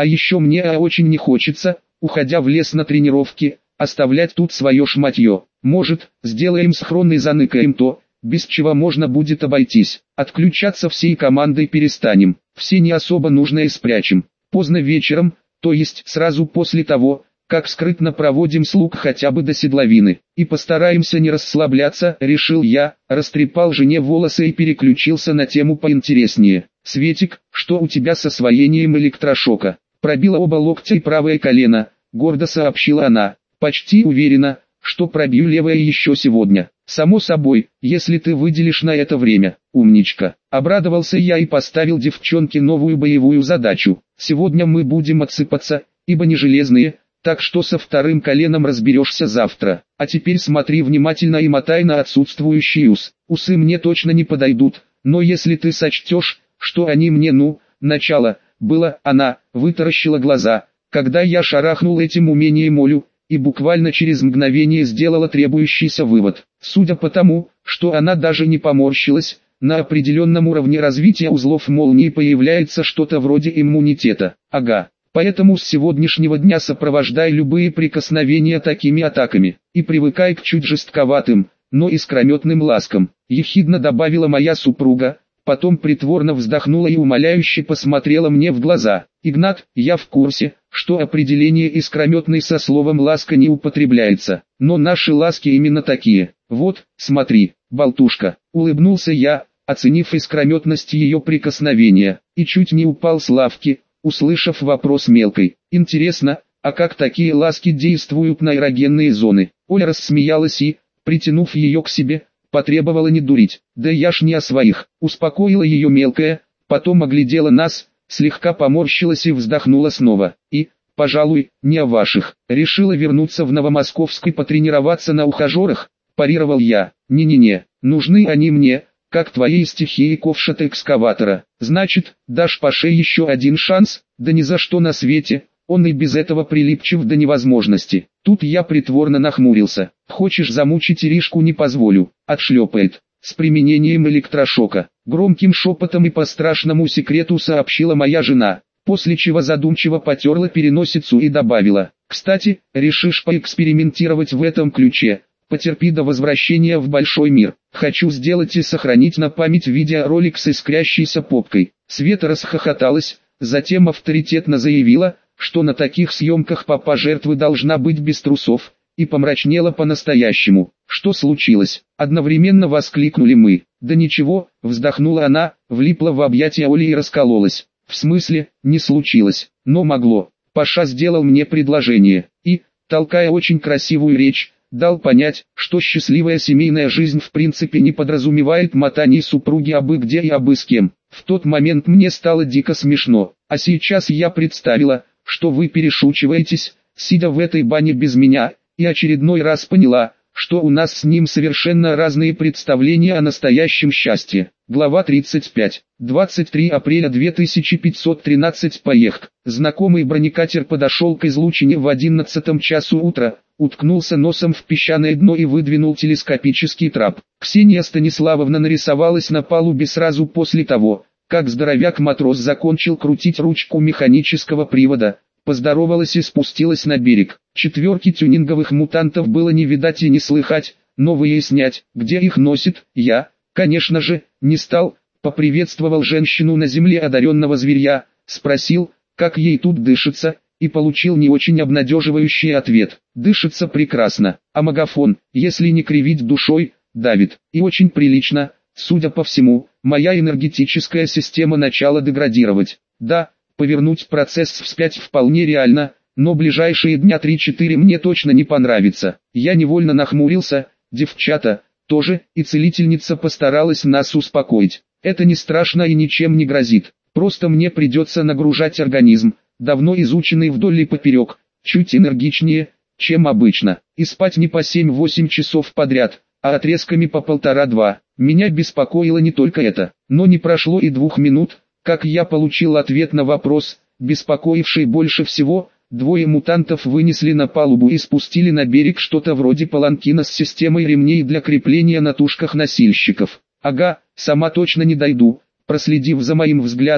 А еще мне очень не хочется, уходя в лес на тренировки, оставлять тут свое шматье. Может, сделаем схрон и заныкаем то, без чего можно будет обойтись. Отключаться всей командой перестанем, все не особо нужное спрячем. Поздно вечером, то есть сразу после того, как скрытно проводим слуг хотя бы до седловины, и постараемся не расслабляться, решил я, растрепал жене волосы и переключился на тему поинтереснее. «Светик, что у тебя с освоением электрошока?» «Пробила оба локтя и правое колено», гордо сообщила она. «Почти уверена, что пробью левое еще сегодня. Само собой, если ты выделишь на это время, умничка». Обрадовался я и поставил девчонке новую боевую задачу. Сегодня мы будем отсыпаться, ибо не железные, так что со вторым коленом разберешься завтра. А теперь смотри внимательно и мотай на отсутствующий ус. Усы мне точно не подойдут, но если ты сочтешь, что они мне начало, было, она, вытаращила глаза, когда я шарахнул этим умением Олю, и буквально через мгновение сделала требующийся вывод. Судя по тому, что она даже не поморщилась, на определенном уровне развития узлов молнии появляется что-то вроде иммунитета. Ага. Поэтому с сегодняшнего дня сопровождай любые прикосновения такими атаками, и привыкай к чуть жестковатым, но искрометным ласкам, ехидно добавила моя супруга, потом притворно вздохнула и умоляюще посмотрела мне в глаза. «Игнат, я в курсе, что определение искрометный со словом ласка не употребляется, но наши ласки именно такие. Вот, смотри, болтушка», улыбнулся я, оценив искрометность ее прикосновения, и чуть не упал с лавки, услышав вопрос мелкой. «Интересно, а как такие ласки действуют на эрогенные зоны?» Оля рассмеялась и, притянув ее к себе, потребовала не дурить. «Да я ж не о своих», успокоила ее мелкая, потом оглядела нас, слегка поморщилась и вздохнула снова. «И, пожалуй, не о ваших». «Решила вернуться в Новомосковск и потренироваться на ухажерах?» парировал я. «Не-не-не, нужны они мне, как твоей стихии ковшата-экскаватора. Значит, дашь Паше еще один шанс?» «Да ни за что на свете, он и без этого прилипчив до невозможности». Тут я притворно нахмурился. «Хочешь замучить Иришку, не позволю», отшлепает. «С применением электрошока», громким шепотом и по страшному секрету сообщила моя жена, после чего задумчиво потерла переносицу и добавила: «Кстати, решишь поэкспериментировать в этом ключе? Потерпи до возвращения в большой мир. Хочу сделать и сохранить на память видеоролик с искрящейся попкой». Света расхохоталась, затем авторитетно заявила, что на таких съемках папа жертвы должна быть без трусов, и помрачнела по-настоящему. «Что случилось?» Одновременно воскликнули мы. «Да ничего», вздохнула она, влипла в объятия Оли и раскололась. «В смысле, не случилось, но могло. Паша сделал мне предложение, и, толкая очень красивую речь, дал понять, что счастливая семейная жизнь в принципе не подразумевает мотаний супруги абы где и абы с кем. В тот момент мне стало дико смешно, а сейчас я представила, что вы перешучиваетесь, сидя в этой бане без меня, и очередной раз поняла, что у нас с ним совершенно разные представления о настоящем счастье». Глава 35. 23 апреля 2513. Поехк. Знакомый бронекатер подошел к излучине в 11 часу утра, уткнулся носом в песчаное дно и выдвинул телескопический трап. Ксения Станиславовна нарисовалась на палубе сразу после того, как здоровяк-матрос закончил крутить ручку механического привода, поздоровалась и спустилась на берег. Четверки тюнинговых мутантов было не видать и не слыхать, но выяснять, где их носит, я, конечно же, не стал. Поприветствовал женщину на земле одаренного зверья, спросил, как ей тут дышится, и получил не очень обнадеживающий ответ. «Дышится прекрасно, а магафон, если не кривить душой, давит, и очень прилично. Судя по всему, моя энергетическая система начала деградировать. Да, повернуть процесс вспять вполне реально, но ближайшие дня 3-4 мне точно не понравится». Я невольно нахмурился. Девчата тоже, и целительница постаралась нас успокоить. «Это не страшно и ничем не грозит, просто мне придется нагружать организм, давно изученный вдоль и поперек, чуть энергичнее, чем обычно, и спать не по 7-8 часов подряд, а отрезками по 1,5-2. Меня беспокоило не только это, но не прошло и 2 минут, как я получил ответ на вопрос, беспокоивший больше всего. Двое мутантов вынесли на палубу и спустили на берег что-то вроде паланкина с системой ремней для крепления на тушках носильщиков. «Ага, сама точно не дойду», проследив за моим взглядом,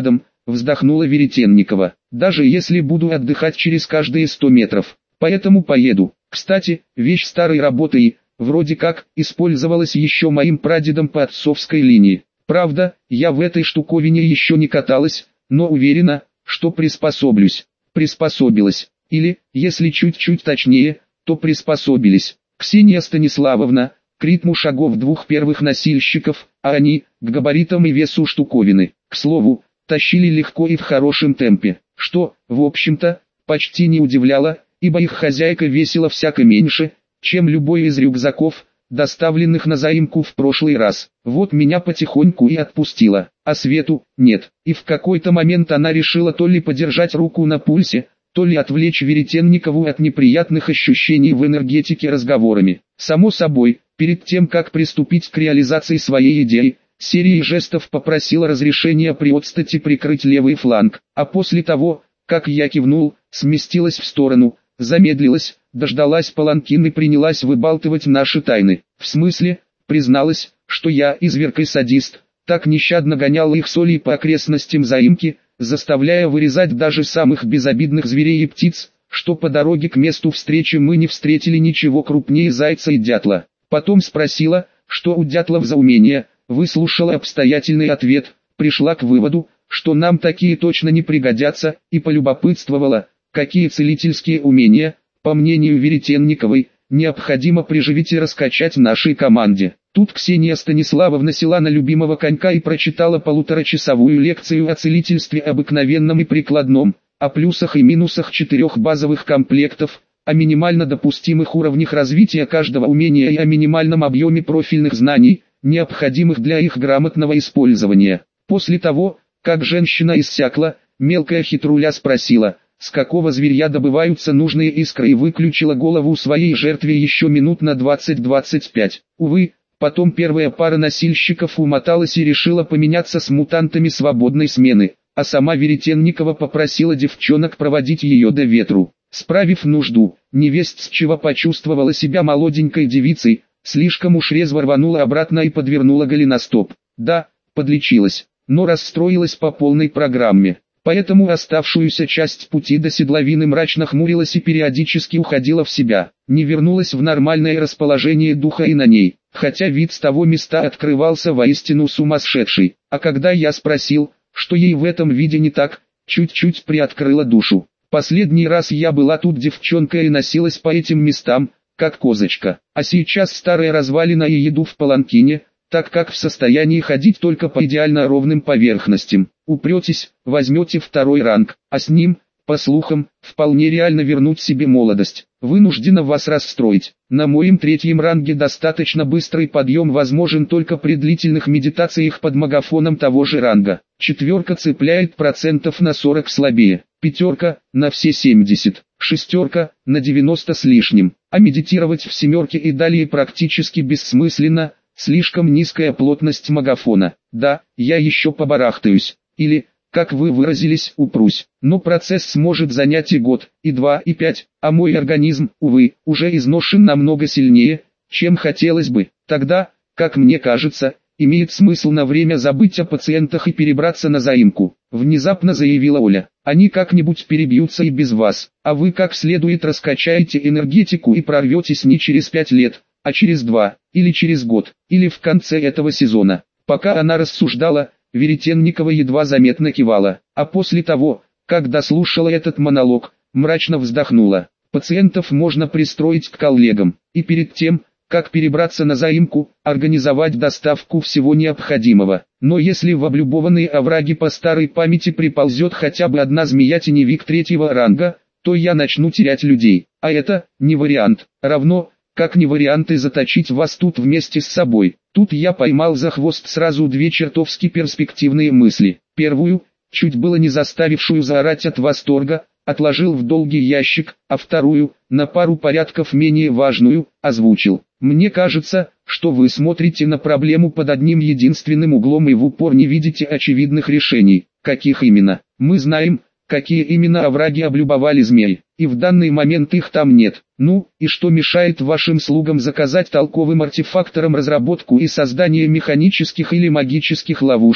вздохнула Веретенникова. Даже если буду отдыхать через каждые 100 метров. Поэтому поеду. Кстати, вещь старой работы и, вроде как, использовалась еще моим прадедом по отцовской линии. Правда, я в этой штуковине еще не каталась, но уверена, что приспособлюсь. Приспособилась. Или, если чуть-чуть точнее, то приспособились. Ксения Станиславовна, к ритму шагов двух первых носильщиков, а они, к габаритам и весу штуковины, к слову, тащили легко и в хорошем темпе, что, в общем-то, почти не удивляло, ибо их хозяйка весила всяко меньше, чем любой из рюкзаков, доставленных на заимку в прошлый раз. Вот меня потихоньку и отпустила, а Свету нет. И в какой-то момент она решила то ли подержать руку на пульсе, то ли отвлечь Веретенникову от неприятных ощущений в энергетике разговорами. Само собой, перед тем как приступить к реализации своей идеи, серией жестов попросила разрешения приотстать и прикрыть левый фланг, а после того, как я кивнул, сместилась в сторону, замедлилась, дождалась паланкин и принялась выбалтывать наши тайны. В смысле, призналась, что я, изверг и садист, так нещадно гонял их солей по окрестностям заимки, заставляя вырезать даже самых безобидных зверей и птиц, что по дороге к месту встречи мы не встретили ничего крупнее зайца и дятла. Потом спросила, что у дятлов за умение, выслушала обстоятельный ответ, пришла к выводу, что нам такие точно не пригодятся, и полюбопытствовала, какие целительские умения, по мнению Веретенниковой, необходимо приживить и раскачать нашей команде. Тут Ксения Станиславовна села на любимого конька и прочитала полуторачасовую лекцию о целительстве обыкновенном и прикладном, о плюсах и минусах 4 базовых комплектов, о минимально допустимых уровнях развития каждого умения и о минимальном объеме профильных знаний, необходимых для их грамотного использования. После того, как женщина иссякла, мелкая хитруля спросила, с какого зверья добываются нужные искры, и выключила голову своей жертве еще минут на 20-25. Увы, потом первая пара носильщиков умоталась и решила поменяться с мутантами свободной смены, а сама Веретенникова попросила девчонок проводить ее до ветру. Справив нужду, невесть с чего почувствовала себя молоденькой девицей, слишком уж резво рванула обратно и подвернула голеностоп. Да, подлечилась, но расстроилась по полной программе. Поэтому оставшуюся часть пути до седловины мрачно хмурилась и периодически уходила в себя, не вернулась в нормальное расположение духа и на ней, хотя вид с того места открывался воистину сумасшедший. А когда я спросил, что ей в этом виде не так, чуть-чуть приоткрыла душу. Последний раз я была тут девчонкой и носилась по этим местам, как козочка, а сейчас старая развалина и еду в паланкине, так как в состоянии ходить только по идеально ровным поверхностям. Упретесь, возьмете 2-й ранг, а с ним, по слухам, вполне реально вернуть себе молодость. Вынуждена вас расстроить. На моем 3-м ранге достаточно быстрый подъем возможен только при длительных медитациях под магафоном того же ранга. 4 цепляет процентов на 40 слабее, 5 на все 70, 6 на 90 с лишним, а медитировать в 7 и далее практически бессмысленно. Слишком низкая плотность магафона. Да, я еще побарахтаюсь. Или, как вы выразились, упрусь. Но процесс сможет занять и год, и 2, и 5, а мой организм, увы, уже изношен намного сильнее, чем хотелось бы. Тогда, как мне кажется, имеет смысл на время забыть о пациентах и перебраться на заимку. Внезапно заявила Оля. Они как-нибудь перебьются и без вас, а вы как следует раскачаете энергетику и прорветесь не через 5 лет, а через 2, или через год, или в конце этого сезона. Пока она рассуждала, Веретенникова едва заметно кивала, а после того, как дослушала этот монолог, мрачно вздохнула. Пациентов можно пристроить к коллегам, и перед тем, как перебраться на заимку, организовать доставку всего необходимого. Но если в облюбованные овраги по старой памяти приползет хотя бы одна змея-теневик 3-го ранга, то я начну терять людей, а это не вариант, равно как не варианты заточить вас тут вместе с собой. Тут я поймал за хвост сразу 2 чертовски перспективные мысли. Первую, чуть было не заставившую заорать от восторга, отложил в долгий ящик, а вторую, на пару порядков менее важную, озвучил. Мне кажется, что вы смотрите на проблему под одним единственным углом и в упор не видите очевидных решений. Каких именно? Мы знаем, какие именно овраги облюбовали змеи, и в данный момент их там нет. Ну, и что мешает вашим слугам заказать толковым артефакторам разработку и создание механических или магических ловушек,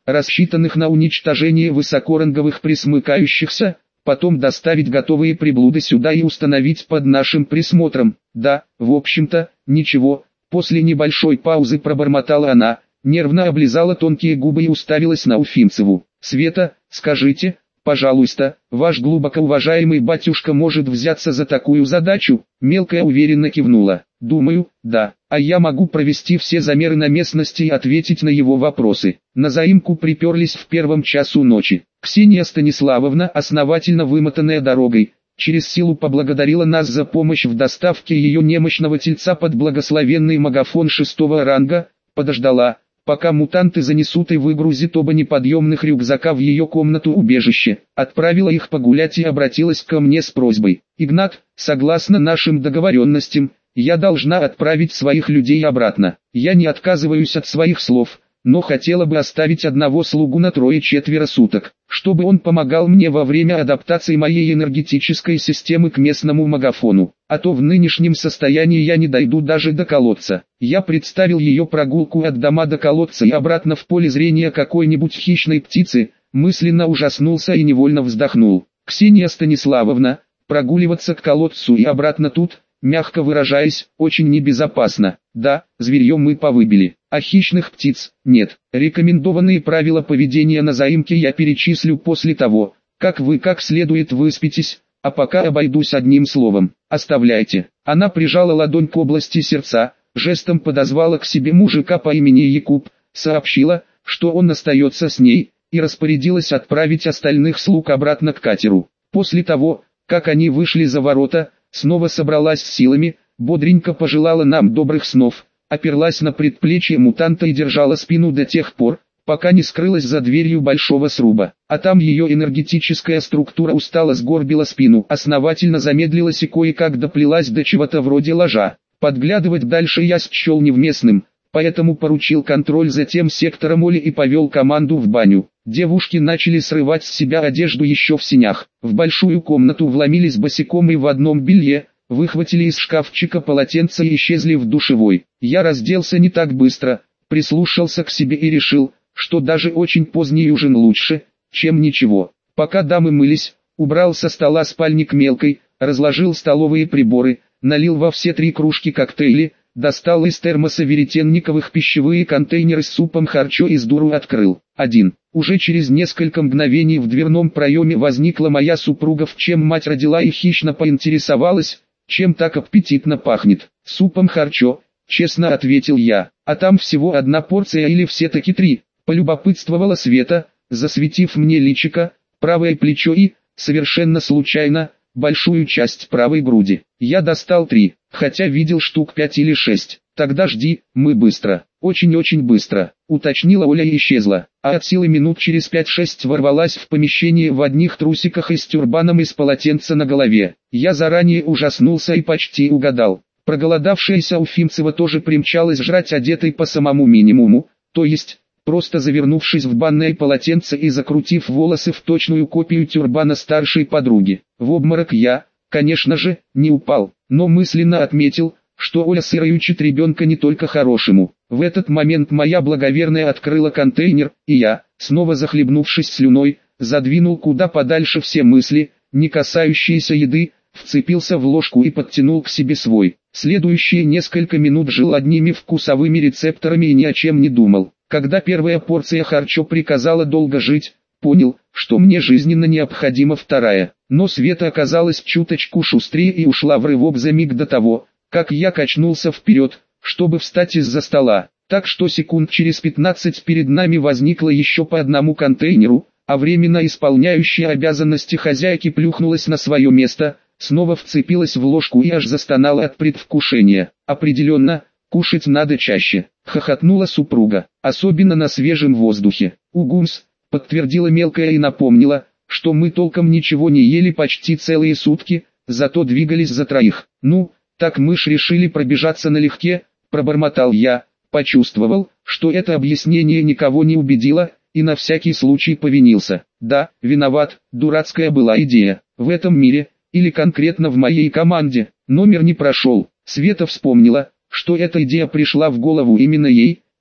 рассчитанных на уничтожение высокоранговых пресмыкающихся, потом доставить готовые приблуды сюда и установить под нашим присмотром. Да, в общем-то, ничего. После небольшой паузы пробормотала она, нервно облизала тонкие губы и уставилась на Уфимцеву. «Света, скажите, пожалуйста, ваш глубоко уважаемый батюшка может взяться за такую задачу?» Мелкая уверенно кивнула. «Думаю, да, а я могу провести все замеры на местности и ответить на его вопросы». На заимку приперлись в первом часу ночи. Ксения Станиславовна, основательно вымотанная дорогой, через силу поблагодарила нас за помощь в доставке ее немощного тельца под благословенный магафон 6-го ранга, подождала, пока мутанты занесут и выгрузят оба неподъемных рюкзака в ее комнату-убежище, отправила их погулять и обратилась ко мне с просьбой. «Игнат, согласно нашим договоренностям, я должна отправить своих людей обратно. Я не отказываюсь от своих слов, но хотела бы оставить одного слугу на 3-4 суток, чтобы он помогал мне во время адаптации моей энергетической системы к местному магафону, а то в нынешнем состоянии я не дойду даже до колодца». Я представил ее прогулку от дома до колодца и обратно в поле зрения какой-нибудь хищной птицы, мысленно ужаснулся и невольно вздохнул. «Ксения Станиславовна, прогуливаться к колодцу и обратно тут, мягко выражаясь, очень небезопасно. Да, зверье мы повыбили, а хищных птиц нет. Рекомендованные правила поведения на заимке я перечислю после того, как вы как следует выспитесь, а пока обойдусь одним словом. Оставляйте». Она прижала ладонь к области сердца, жестом подозвала к себе мужика по имени Якуб, сообщила, что он остается с ней, и распорядилась отправить остальных слуг обратно к катеру. После того, как они вышли за ворота, снова собралась с силами, бодренько пожелала нам добрых снов, оперлась на предплечье мутанта и держала спину до тех пор, пока не скрылась за дверью большого сруба. А там ее энергетическая структура устало сгорбила спину, основательно замедлилась и кое-как доплелась до чего-то вроде ложа. Подглядывать дальше я счел невместным, поэтому поручил контроль за тем сектором Оли и повел команду в баню. Девушки начали срывать с себя одежду еще в синях. В большую комнату вломились босиком и в одном белье, выхватили из шкафчика полотенце и исчезли в душевой. Я разделся не так быстро, прислушался к себе и решил, что даже очень поздний ужин лучше, чем ничего. Пока дамы мылись, убрал со стола спальник мелкой, разложил столовые приборы, налил во все 3 кружки коктейли, достал из термоса веретенниковых пищевые контейнеры с супом харчо и с дуру открыл. 1. Уже через несколько мгновений в дверном проеме возникла моя супруга, в чем мать родила, и хищно поинтересовалась, чем так аппетитно пахнет. «Супом харчо», честно ответил я. «А там всего 1 порция или все-таки 3?» полюбопытствовала Света, засветив мне личико, правое плечо и, совершенно случайно, большую часть правой груди. Я достал 3, хотя видел штук 5 или 6. «Тогда жди, мы быстро, очень-очень быстро», уточнила Оля и исчезла, а от силы минут через 5-6 ворвалась в помещение в одних трусиках и с тюрбаном из полотенца на голове. Я заранее ужаснулся и почти угадал. Проголодавшаяся Уфимцева тоже примчалась жрать одетой по самому минимуму, то есть, просто завернувшись в банное полотенце и закрутив волосы в точную копию тюрбана старшей подруги. В обморок я, конечно же, не упал, но мысленно отметил, что Оля сыра учит ребенка не только хорошему. В этот момент моя благоверная открыла контейнер, и я, снова захлебнувшись слюной, задвинул куда подальше все мысли, не касающиеся еды, вцепился в ложку и подтянул к себе свой. Следующие несколько минут жил одними вкусовыми рецепторами и ни о чем не думал. Когда первая порция харчо приказала долго жить, понял, что мне жизненно необходима вторая. Но Света оказалась чуточку шустрее и ушла в рывок за миг до того, как я качнулся вперед, чтобы встать из-за стола. Так что секунд через 15 перед нами возникло еще по 1 контейнеру, а временно исполняющая обязанности хозяйки плюхнулась на свое место, снова вцепилась в ложку и аж застонала от предвкушения. «Определенно, кушать надо чаще», — хохотнула супруга, особенно на свежем воздухе. «Угумс», — подтвердила мелкая и напомнила, что мы толком ничего не ели почти целые сутки, зато двигались за 3. «Ну, так мы ж решили пробежаться налегке», — пробормотал я, почувствовал, что это объяснение никого не убедило, и на всякий случай повинился. «Да, виноват, дурацкая была идея. В этом мире, или конкретно в моей команде, номер не прошел». Света вспомнила, что эта идея пришла в голову именно ей,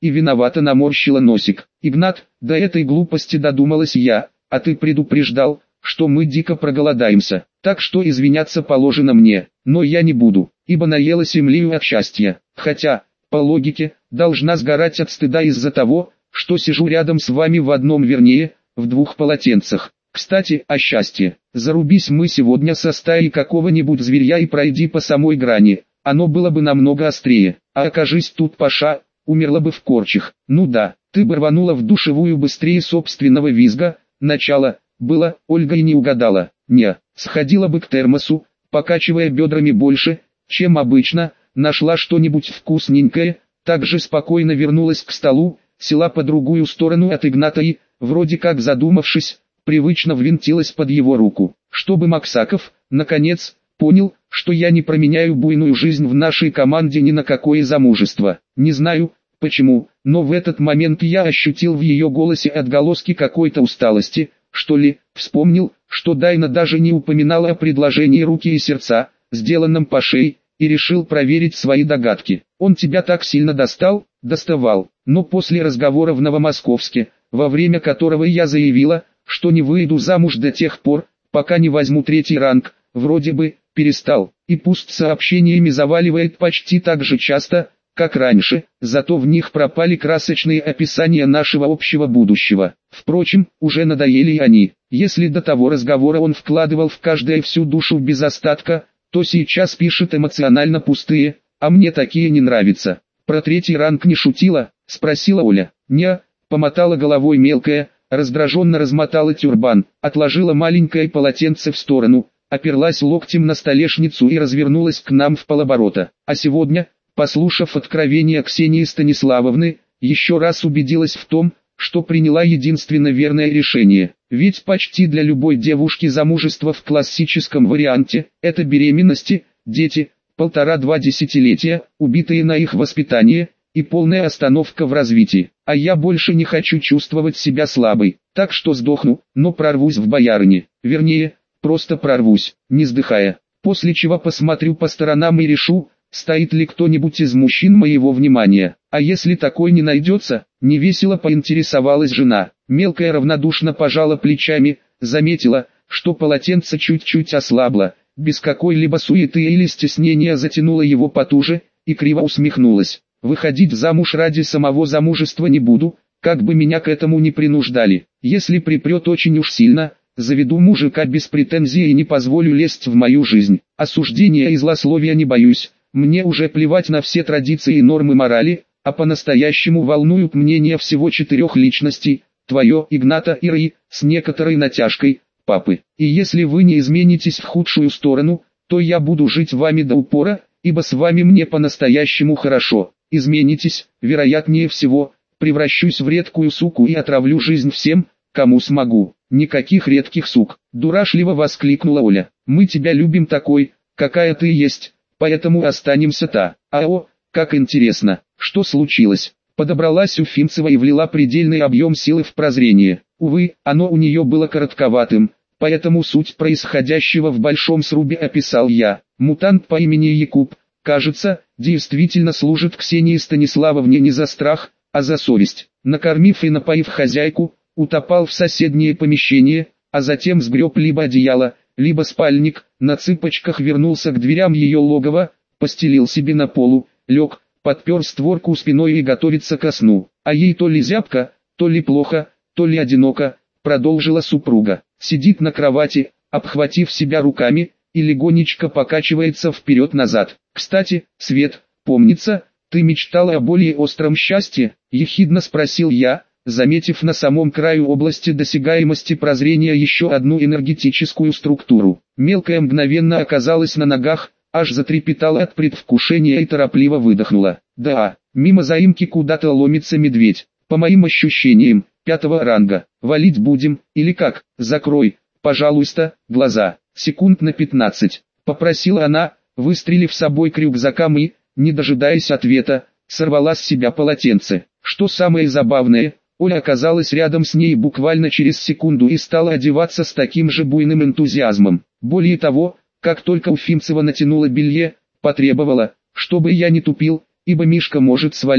и виновато наморщила носик. «Игнат, до этой глупости додумалась я, а ты предупреждал, что мы дико проголодаемся, так что извиняться положено мне, но я не буду, ибо наелась и млею от счастья, хотя, по логике, должна сгорать от стыда из-за того, что сижу рядом с вами в одном, вернее, в двух полотенцах. Кстати, о счастье. Зарубись мы сегодня со стаей какого-нибудь зверья и пройди по самой грани, оно было бы намного острее, а окажись тут Паша, умерла бы в корчах. Ну да, ты бы рванула в душевую быстрее собственного визга, начало, было, Ольга и не угадала, не, сходила бы к термосу, покачивая бедрами больше, чем обычно, нашла что-нибудь вкусненькое, также спокойно вернулась к столу, села по другую сторону от Игната и, вроде как задумавшись, привычно ввинтилась под его руку, чтобы Максаков, наконец, понял, что я не променяю буйную жизнь в нашей команде ни на какое замужество. Не знаю, почему, но в этот момент я ощутил в ее голосе отголоски какой-то усталости, что ли, вспомнил, что Дайна даже не упоминала о предложении руки и сердца, сделанном Пашей, и решил проверить свои догадки. Он тебя так сильно достал? Доставал, но после разговора в Новомосковске, во время которого я заявила, что не выйду замуж до тех пор, пока не возьму 3-й ранг, вроде бы, перестал, и пусть сообщениями заваливает почти так же часто, как раньше, зато в них пропали красочные описания нашего общего будущего. Впрочем, уже надоели и они. Если до того разговора он вкладывал в каждое всю душу без остатка, то сейчас пишет эмоционально пустые, а мне такие не нравятся. Про 3-й ранг не шутила? Спросила Оля. Не, помотала головой мелкая, раздраженно размотала тюрбан, отложила маленькое полотенце в сторону, оперлась локтем на столешницу и развернулась к нам в полоборота. А сегодня, послушав откровения Ксении Станиславовны, еще раз убедилась в том, что приняла единственно верное решение. Ведь почти для любой девушки замужество в классическом варианте – это беременности, дети, 1,5-2 десятилетия, убитые на их воспитание, и полная остановка в развитии. А я больше не хочу чувствовать себя слабой, так что сдохну, но прорвусь в боярине. Вернее, просто прорвусь, не сдыхая. После чего посмотрю по сторонам и решу, стоит ли кто-нибудь из мужчин моего внимания. А если такой не найдется, невесело поинтересовалась жена. Мелкая равнодушно пожала плечами, заметила, что полотенце чуть-чуть ослабло, без какой-либо суеты или стеснения затянула его потуже, и криво усмехнулась. Выходить замуж ради самого замужества не буду, как бы меня к этому не принуждали. Если припрет очень уж сильно, заведу мужика без претензий и не позволю лезть в мою жизнь. Осуждения и злословия не боюсь, мне уже плевать на все традиции и нормы морали, а по-настоящему волнуют мнения всего 4 личностей, твое, Игната и Раи, с некоторой натяжкой, папы. И если вы не изменитесь в худшую сторону, то я буду жить вами до упора, ибо с вами мне по-настоящему хорошо. Изменитесь, вероятнее всего, превращусь в редкую суку и отравлю жизнь всем, кому смогу. Никаких редких сук, дурашливо воскликнула Оля. Мы тебя любим такой, какая ты есть, поэтому останемся-то. Ао, как интересно, что случилось? Подобралась Уфимцева и влила предельный объем силы в прозрение. Увы, оно у нее было коротковатым, поэтому суть происходящего в большом срубе описал я. Мутант по имени Якуб, кажется, действительно служит Ксении Станиславовне не за страх, а за совесть. Накормив и напоив хозяйку, утопал в соседнее помещение, а затем сгреб либо одеяло, либо спальник, на цыпочках вернулся к дверям ее логова, постелил себе на полу, лег, подпер створку спиной и готовится ко сну. А ей то ли зябко, то ли плохо, то ли одиноко, продолжила супруга. Сидит на кровати, обхватив себя руками, и легонечко покачивается вперед-назад. Кстати, Свет, помнится, ты мечтала о более остром счастье? Ехидно спросил я, заметив на самом краю области досягаемости прозрения еще одну энергетическую структуру. Мелкая мгновенно оказалась на ногах, аж затрепетала от предвкушения и торопливо выдохнула. Да, мимо заимки куда-то ломится медведь. По моим ощущениям, 5-го ранга. Валить будем, или как? Закрой, пожалуйста, глаза. Секунд на 15. Попросила она, выстрелив собой к рюкзакам и, не дожидаясь ответа, сорвала с себя полотенце. Что самое забавное, Оля оказалась рядом с ней буквально через секунду и стала одеваться с таким же буйным энтузиазмом. Более того, как только Уфимцева натянула белье, потребовала, чтобы я не тупил, ибо Мишка может свалить,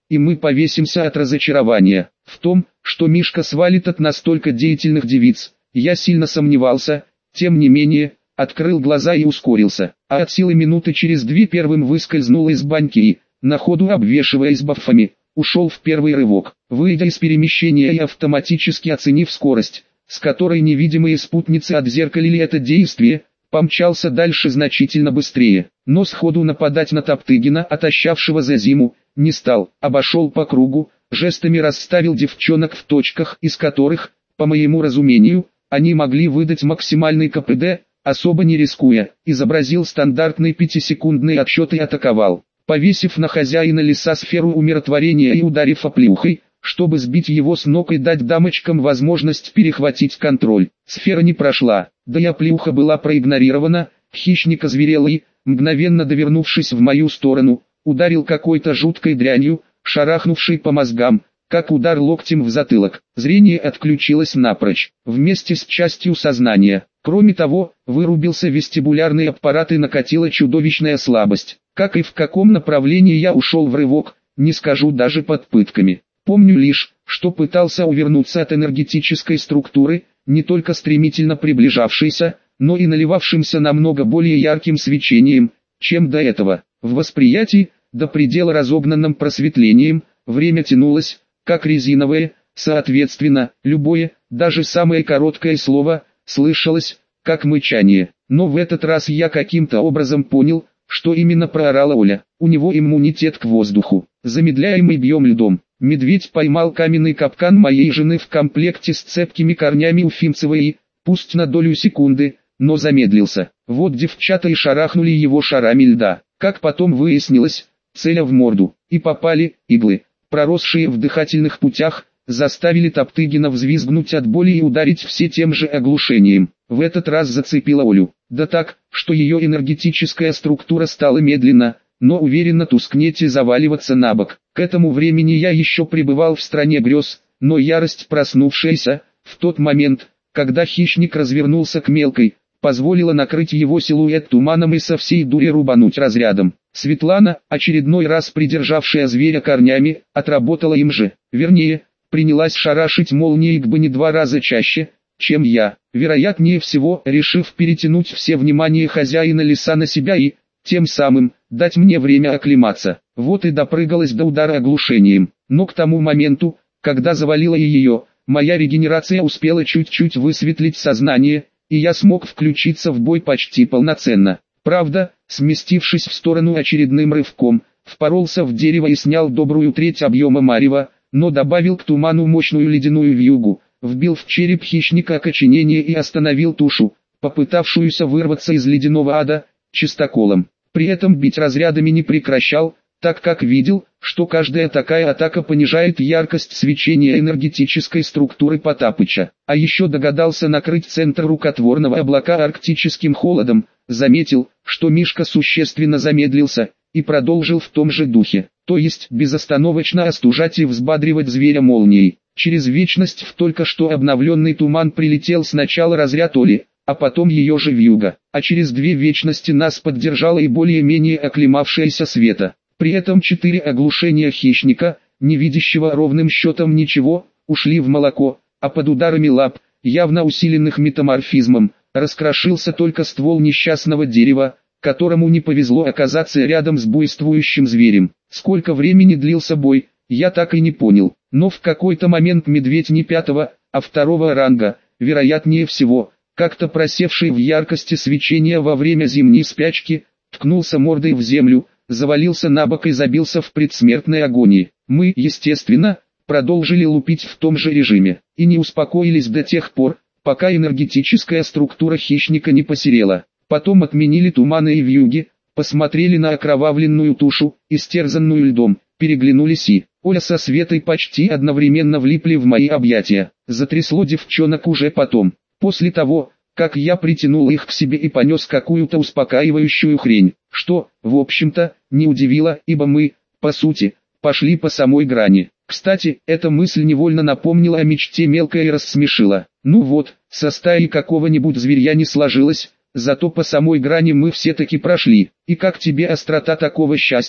и мы повесимся от разочарования. В том, что Мишка свалит от настолько деятельных девиц, я сильно сомневался, тем не менее, открыл глаза и ускорился, а от силы минуты через две первым выскользнул из баньки и, на ходу обвешиваясь бафами, ушел в первый рывок. Выйдя из перемещения и автоматически оценив скорость, с которой невидимые спутницы отзеркалили это действие, помчался дальше значительно быстрее, но сходу нападать на Топтыгина, отощавшего за зиму, не стал, обошел по кругу, жестами расставил девчонок в точках, из которых, по моему разумению, они могли выдать максимальный КПД, особо не рискуя, изобразил стандартный 5-секундный отсчет и атаковал, повесив на хозяина леса сферу умиротворения и ударив оплеухой, чтобы сбить его с ног и дать дамочкам возможность перехватить контроль. Сфера не прошла, да и оплеуха была проигнорирована, хищник озверел и, мгновенно довернувшись в мою сторону, ударил какой-то жуткой дрянью, шарахнувшей по мозгам, как удар локтем в затылок. Зрение отключилось напрочь, вместе с частью сознания. Кроме того, вырубился вестибулярный аппарат и накатила чудовищная слабость. Как и в каком направлении я ушел в рывок, не скажу даже под пытками. Помню лишь, что пытался увернуться от энергетической структуры, не только стремительно приближавшейся, но и наливавшимся намного более ярким свечением, чем до этого. В восприятии, до предела разогнанным просветлением, время тянулось, как резиновое, соответственно, любое, даже самое короткое слово, слышалось, как мычание. Но в этот раз я каким-то образом понял, что именно проорала Оля. У него иммунитет к воздуху, замедляемый бьем льдом. Медведь поймал каменный капкан моей жены в комплекте с цепкими корнями уфимцевой и, пусть на долю секунды, но замедлился. Вот девчата и шарахнули его шарами льда. Как потом выяснилось, целя в морду, и попали, иглы, проросшие в дыхательных путях, заставили Топтыгина взвизгнуть от боли и ударить все тем же оглушением. В этот раз зацепила Олю, да так, что ее энергетическая структура стала медленно, но уверенно тускнеть и заваливаться на бок. К этому времени я еще пребывал в стране грез, но ярость, проснувшаяся, в тот момент, когда хищник развернулся к мелкой, позволила накрыть его силуэт туманом и со всей дури рубануть разрядом. Светлана, очередной раз придержавшая зверя корнями, отработала им же, вернее, принялась шарашить молнией не 2 раза чаще, чем я, вероятнее всего, решив перетянуть все внимание хозяина леса на себя и, тем самым, дать мне время оклематься. Вот и допрыгалась до удара оглушением. Но к тому моменту, когда завалила и ее, моя регенерация успела чуть-чуть высветлить сознание, и я смог включиться в бой почти полноценно. Правда, сместившись в сторону очередным рывком, впоролся в дерево и снял добрую треть объема марева, но добавил к туману мощную ледяную вьюгу, вбил в череп хищника окоченение и остановил тушу, попытавшуюся вырваться из ледяного ада, чистоколом. При этом бить разрядами не прекращал, так как видел, что каждая такая атака понижает яркость свечения энергетической структуры Потапыча. А еще догадался накрыть центр рукотворного облака арктическим холодом, заметил, что Мишка существенно замедлился, и продолжил в том же духе, то есть безостановочно остужать и взбадривать зверя молнией. Через вечность в только что обновленный туман прилетел сначала разряд Оли, а потом ее же вьюга, а через 2 вечности нас поддержала и более-менее оклемавшаяся Света. При этом 4 оглушения хищника, не видящего ровным счетом ничего, ушли в молоко, а под ударами лап, явно усиленных метаморфизмом, раскрошился только ствол несчастного дерева, которому не повезло оказаться рядом с буйствующим зверем. Сколько времени длился бой, я так и не понял, но в какой-то момент медведь не 5-го, а 2-го ранга, вероятнее всего, как-то просевший в яркости свечения во время зимней спячки, ткнулся мордой в землю, завалился на бок и забился в предсмертной агонии. Мы, естественно, продолжили лупить в том же режиме, и не успокоились до тех пор, пока энергетическая структура хищника не посерела. Потом отменили туманы и вьюги, посмотрели на окровавленную тушу, истерзанную льдом, переглянулись и, Оля со Светой почти одновременно влипли в мои объятия. Затрясло девчонок уже потом, после того, как я притянул их к себе и понес какую-то успокаивающую хрень, что, в общем-то, не удивило, ибо мы, по сути, пошли по самой грани. Кстати, эта мысль невольно напомнила о мечте мелкой и рассмешила. Ну вот, со стаей какого-нибудь зверья не сложилось, зато по самой грани мы все таки прошли. И как тебе острота такого счастья,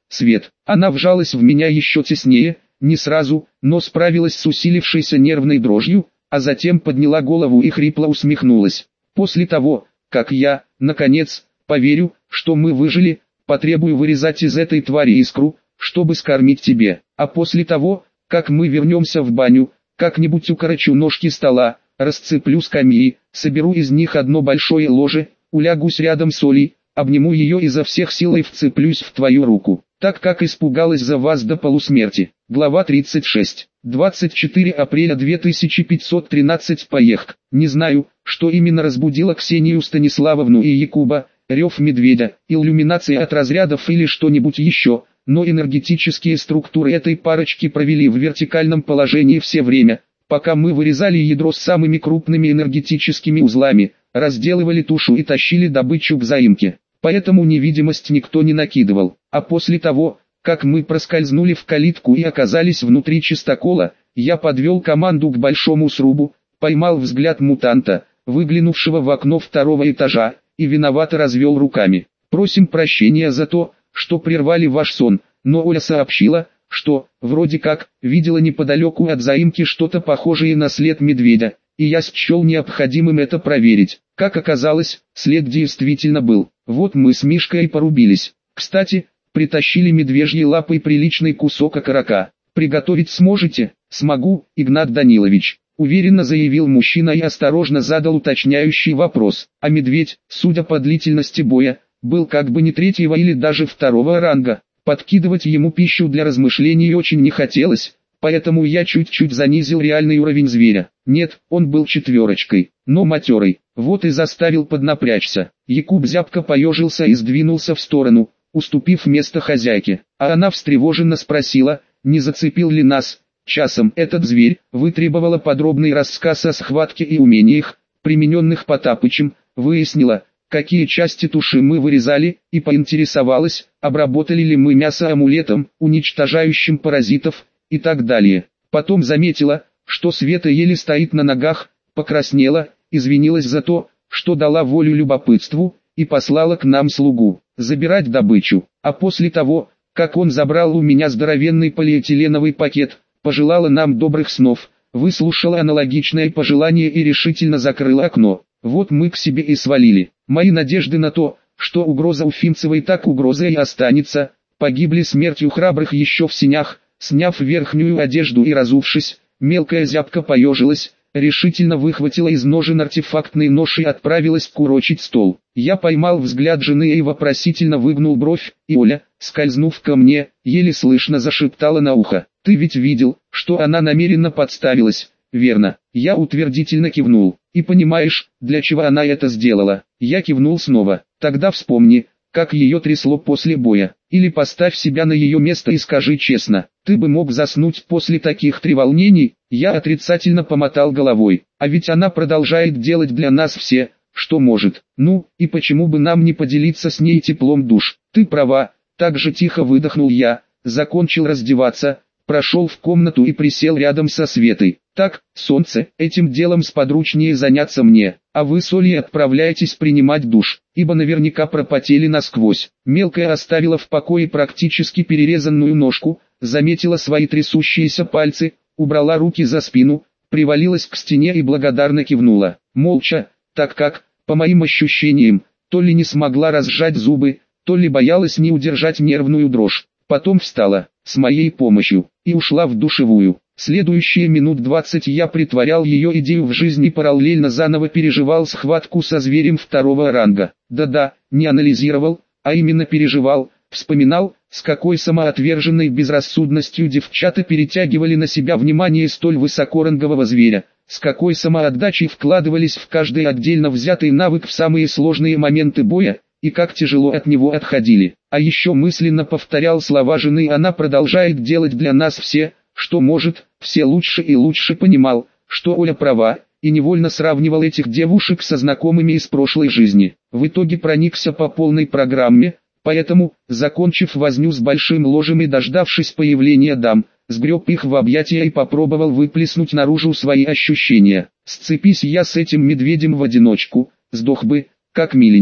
Свет. Она вжалась в меня еще теснее, не сразу, но справилась с усилившейся нервной дрожью, а затем подняла голову и хрипло усмехнулась. После того, как я, наконец, поверю, что мы выжили, потребую вырезать из этой твари искру, чтобы скормить тебе. А после того, как мы вернемся в баню, как-нибудь укорочу ножки стола, расцеплю скамьи, соберу из них одно большое ложе, улягусь рядом с Олей, обниму ее изо всех сил и вцеплюсь в твою руку, так как испугалась за вас до полусмерти. Глава 36. 24 апреля 2513. Поехк. Не знаю, что именно разбудило Ксению Станиславовну и Якуба, рев медведя, иллюминация от разрядов или что-нибудь еще, но энергетические структуры этой парочки провели в вертикальном положении все время, пока мы вырезали ядро с самыми крупными энергетическими узлами, разделывали тушу и тащили добычу к заимке. Поэтому невидимость никто не накидывал. А после того, как мы проскользнули в калитку и оказались внутри чистокола, я подвел команду к большому срубу, поймал взгляд мутанта, выглянувшего в окно второго этажа, и виновато развел руками. «Просим прощения за то, что прервали ваш сон, но Оля сообщила, что, вроде как, видела неподалеку от заимки что-то похожее на след медведя, и я счел необходимым это проверить. Как оказалось, след действительно был. Вот мы с Мишкой и порубились. Кстати, притащили медвежьей лапой приличный кусок окорока. Приготовить сможете?» «Смогу, Игнат Данилович», — уверенно заявил мужчина и осторожно задал уточняющий вопрос. А медведь, судя по длительности боя, был как бы не третьего или даже второго ранга. Подкидывать ему пищу для размышлений очень не хотелось, поэтому я чуть-чуть занизил реальный уровень зверя. Нет, он был четверочкой, но матерый, вот и заставил поднапрячься. Якуб зябко поежился и сдвинулся в сторону, уступив место хозяйке, а она встревоженно спросила, не зацепил ли нас, часом этот зверь, вытребовала подробный рассказ о схватке и умениях, примененных Потапычем, выяснила, какие части туши мы вырезали, и поинтересовалась, обработали ли мы мясо амулетом, уничтожающим паразитов, и так далее. Потом заметила, что Света еле стоит на ногах, покраснела, извинилась за то, что дала волю любопытству, и послала к нам слугу, забирать добычу. А после того, как он забрал у меня здоровенный полиэтиленовый пакет, пожелала нам добрых снов, выслушала аналогичное пожелание и решительно закрыла окно. Вот мы к себе и свалили. Мои надежды на то, что угроза Уфимцевой так угрозой и останется, погибли смертью храбрых еще в сенях. Сняв верхнюю одежду и разувшись, мелкая зябка поежилась, решительно выхватила из ножен артефактный нож и отправилась курочить стол. Я поймал взгляд жены и вопросительно выгнул бровь, и Оля, скользнув ко мне, еле слышно зашептала на ухо: «Ты ведь видел, что она намеренно подставилась, верно?» Я утвердительно кивнул. «И понимаешь, для чего она это сделала?» Я кивнул снова. «Тогда вспомни, как ее трясло после боя. Или поставь себя на ее место и скажи честно, ты бы мог заснуть после таких треволнений?» Я отрицательно помотал головой. «А ведь она продолжает делать для нас все, что может. Ну, и почему бы нам не поделиться с ней теплом душ?» «Ты права», так же тихо выдохнул я, закончил раздеваться, прошел в комнату и присел рядом со Светой. «Так, солнце, этим делом сподручнее заняться мне, а вы с Олей отправляйтесь принимать душ, ибо наверняка пропотели насквозь». Мелкая оставила в покое практически перерезанную ножку, заметила свои трясущиеся пальцы, убрала руки за спину, привалилась к стене и благодарно кивнула. Молча, так как, по моим ощущениям, то ли не смогла разжать зубы, то ли боялась не удержать нервную дрожь. Потом встала, с моей помощью, и ушла в душевую. Следующие минут 20 я притворял ее идею в жизнь и параллельно заново переживал схватку со зверем второго ранга. Да-да, не анализировал, а именно переживал, вспоминал, с какой самоотверженной безрассудностью девчата перетягивали на себя внимание столь высокорангового зверя, с какой самоотдачей вкладывались в каждый отдельно взятый навык в самые сложные моменты боя, и как тяжело от него отходили. А еще мысленно повторял слова жены: «Она продолжает делать для нас все, что может», все лучше и лучше понимал, что Оля права, и невольно сравнивал этих девушек со знакомыми из прошлой жизни. В итоге проникся по полной программе, поэтому, закончив возню с большим ложем и дождавшись появления дам, сгреб их в объятия и попробовал выплеснуть наружу свои ощущения. Сцепись я с этим медведем в одиночку, сдох бы, как миленький.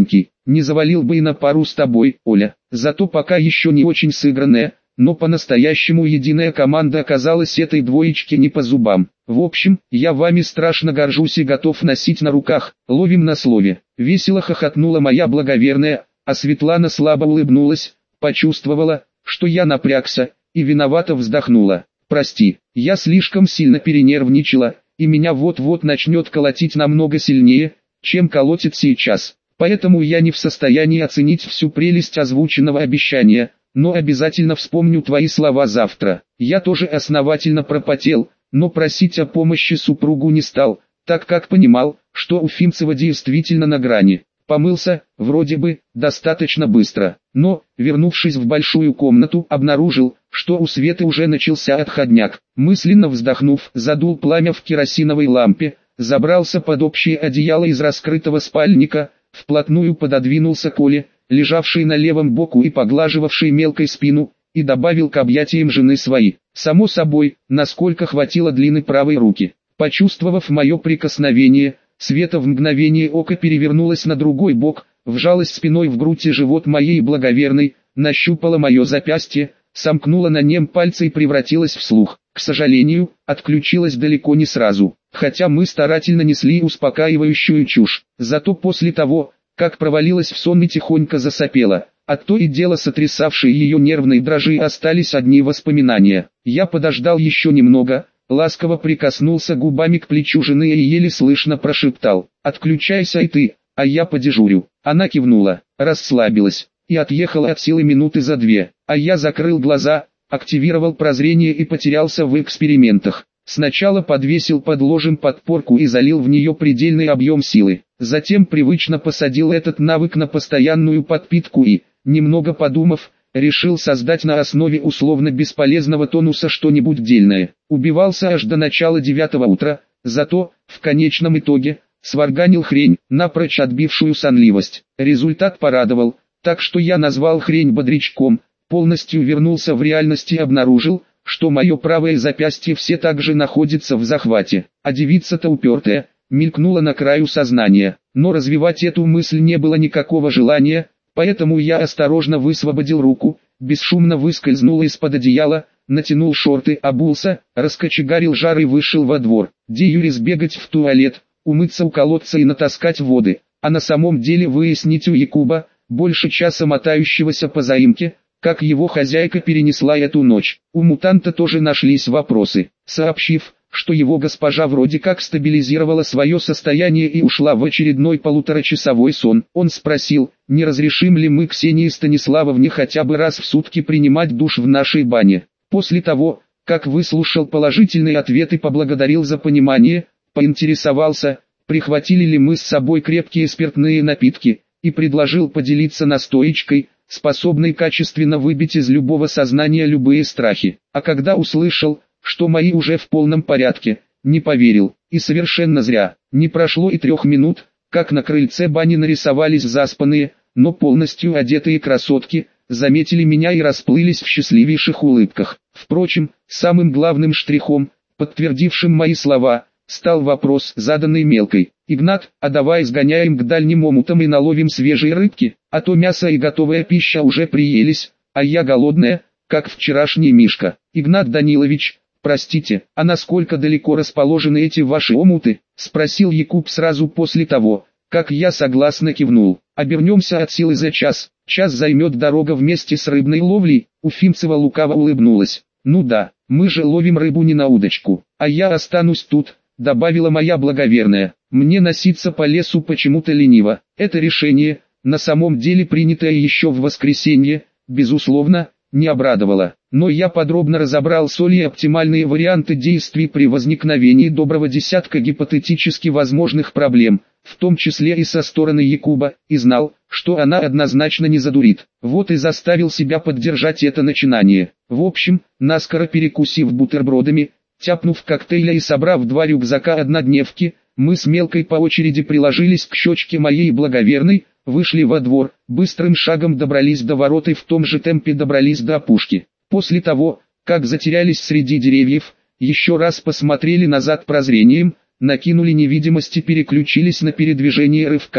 не завалил бы и на пару с тобой, Оля. Зато пока еще не очень сыгранная, но по-настоящему единая команда оказалась этой двоечке не по зубам. В общем, я вами страшно горжусь и готов носить на руках, ловим на слове. Весело хохотнула моя благоверная, а Светлана слабо улыбнулась, почувствовала, что я напрягся, и виновато вздохнула. Прости, я слишком сильно перенервничала, и меня вот-вот начнет колотить намного сильнее, чем колотит сейчас. Поэтому я не в состоянии оценить всю прелесть озвученного обещания, но обязательно вспомню твои слова завтра. Я тоже основательно пропотел, но просить о помощи супругу не стал, так как понимал, что Уфимцева действительно на грани. Помылся, вроде бы, достаточно быстро, но, вернувшись в большую комнату, обнаружил, что у Светы уже начался отходняк. Мысленно вздохнув, задул пламя в керосиновой лампе, забрался под общее одеяло из раскрытого спальника, вплотную пододвинулся к Оле, лежавшей на левом боку и поглаживавшей мелкой спину, и добавил к объятиям жены свои. Само собой, насколько хватило длины правой руки. Почувствовав мое прикосновение, Света в мгновение ока перевернулась на другой бок, вжалась спиной в грудь и живот моей благоверной, нащупала мое запястье, сомкнула на нем пальцы и превратилась в слух. К сожалению, отключилась далеко не сразу, хотя мы старательно несли успокаивающую чушь. Зато после того, как провалилась в сон и тихонько засопела, от то и дело сотрясавшие ее нервные дрожи остались одни воспоминания. Я подождал еще немного, ласково прикоснулся губами к плечу жены и еле слышно прошептал: «Отключайся и ты, а я подежурю». Она кивнула, расслабилась и отъехала от силы минуты за две, а я закрыл глаза, активировал прозрение и потерялся в экспериментах. Сначала подвесил под ложем подпорку и залил в нее предельный объем силы, затем привычно посадил этот навык на постоянную подпитку и, немного подумав, решил создать на основе условно бесполезного тонуса что-нибудь дельное. Убивался аж до начала 9 утра, зато, в конечном итоге, сварганил хрень, напрочь отбившую сонливость. Результат порадовал, так что я назвал хрень бодрячком, полностью вернулся в реальность и обнаружил, что мое правое запястье все так же находится в захвате, а девица-то упертая, мелькнула на краю сознания, но развивать эту мысль не было никакого желания, поэтому я осторожно высвободил руку, бесшумно выскользнул из-под одеяла, натянул шорты, обулся, раскочегарил жар и вышел во двор. Де юре сбегать в туалет, умыться у колодца и натаскать воды, а на самом деле выяснить у Якуба, больше часа мотающегося по заимке, как его хозяйка перенесла эту ночь. У мутанта тоже нашлись вопросы. Сообщив, что его госпожа вроде как стабилизировала свое состояние и ушла в очередной полуторачасовой сон, он спросил, не разрешим ли мы Ксении Станиславовне хотя бы раз в сутки принимать душ в нашей бане. После того, как выслушал положительный ответ и поблагодарил за понимание, поинтересовался, прихватили ли мы с собой крепкие спиртные напитки, и предложил поделиться настоечкой, способной качественно выбить из любого сознания любые страхи. А когда услышал, что мои уже в полном порядке, не поверил, и совершенно зря. Не прошло и 3 минут, как на крыльце бани нарисовались заспанные, но полностью одетые красотки, заметили меня и расплылись в счастливейших улыбках. Впрочем, самым главным штрихом, подтвердившим мои слова, стал вопрос, заданный мелкой: «Игнат, а давай сгоняем к дальним омутам и наловим свежей рыбки, а то мясо и готовая пища уже приелись, а я голодная, как вчерашний Мишка». «Игнат Данилович, простите, а насколько далеко расположены эти ваши омуты?» — спросил Якуб сразу после того, как я согласно кивнул. «Обернемся от силы за час, час займет дорога вместе с рыбной ловлей», — Уфимцева лукаво улыбнулась. «Ну да, мы же ловим рыбу не на удочку, а я останусь тут», — добавила моя благоверная. «Мне носиться по лесу почему-то лениво». Это решение, на самом деле принятое еще в воскресенье, безусловно, не обрадовало. Но я подробно разобрал с Олей оптимальные варианты действий при возникновении доброго десятка гипотетически возможных проблем, в том числе и со стороны Якуба, и знал, что она однозначно не задурит. Вот и заставил себя поддержать это начинание. В общем, наскоро перекусив бутербродами, тяпнув коктейля и собрав 2 рюкзака однодневки, мы с мелкой по очереди приложились к щечке моей благоверной, вышли во двор, быстрым шагом добрались до ворот и в том же темпе добрались до опушки. После того, как затерялись среди деревьев, еще раз посмотрели назад прозрением, накинули невидимость и переключились на передвижение рывками.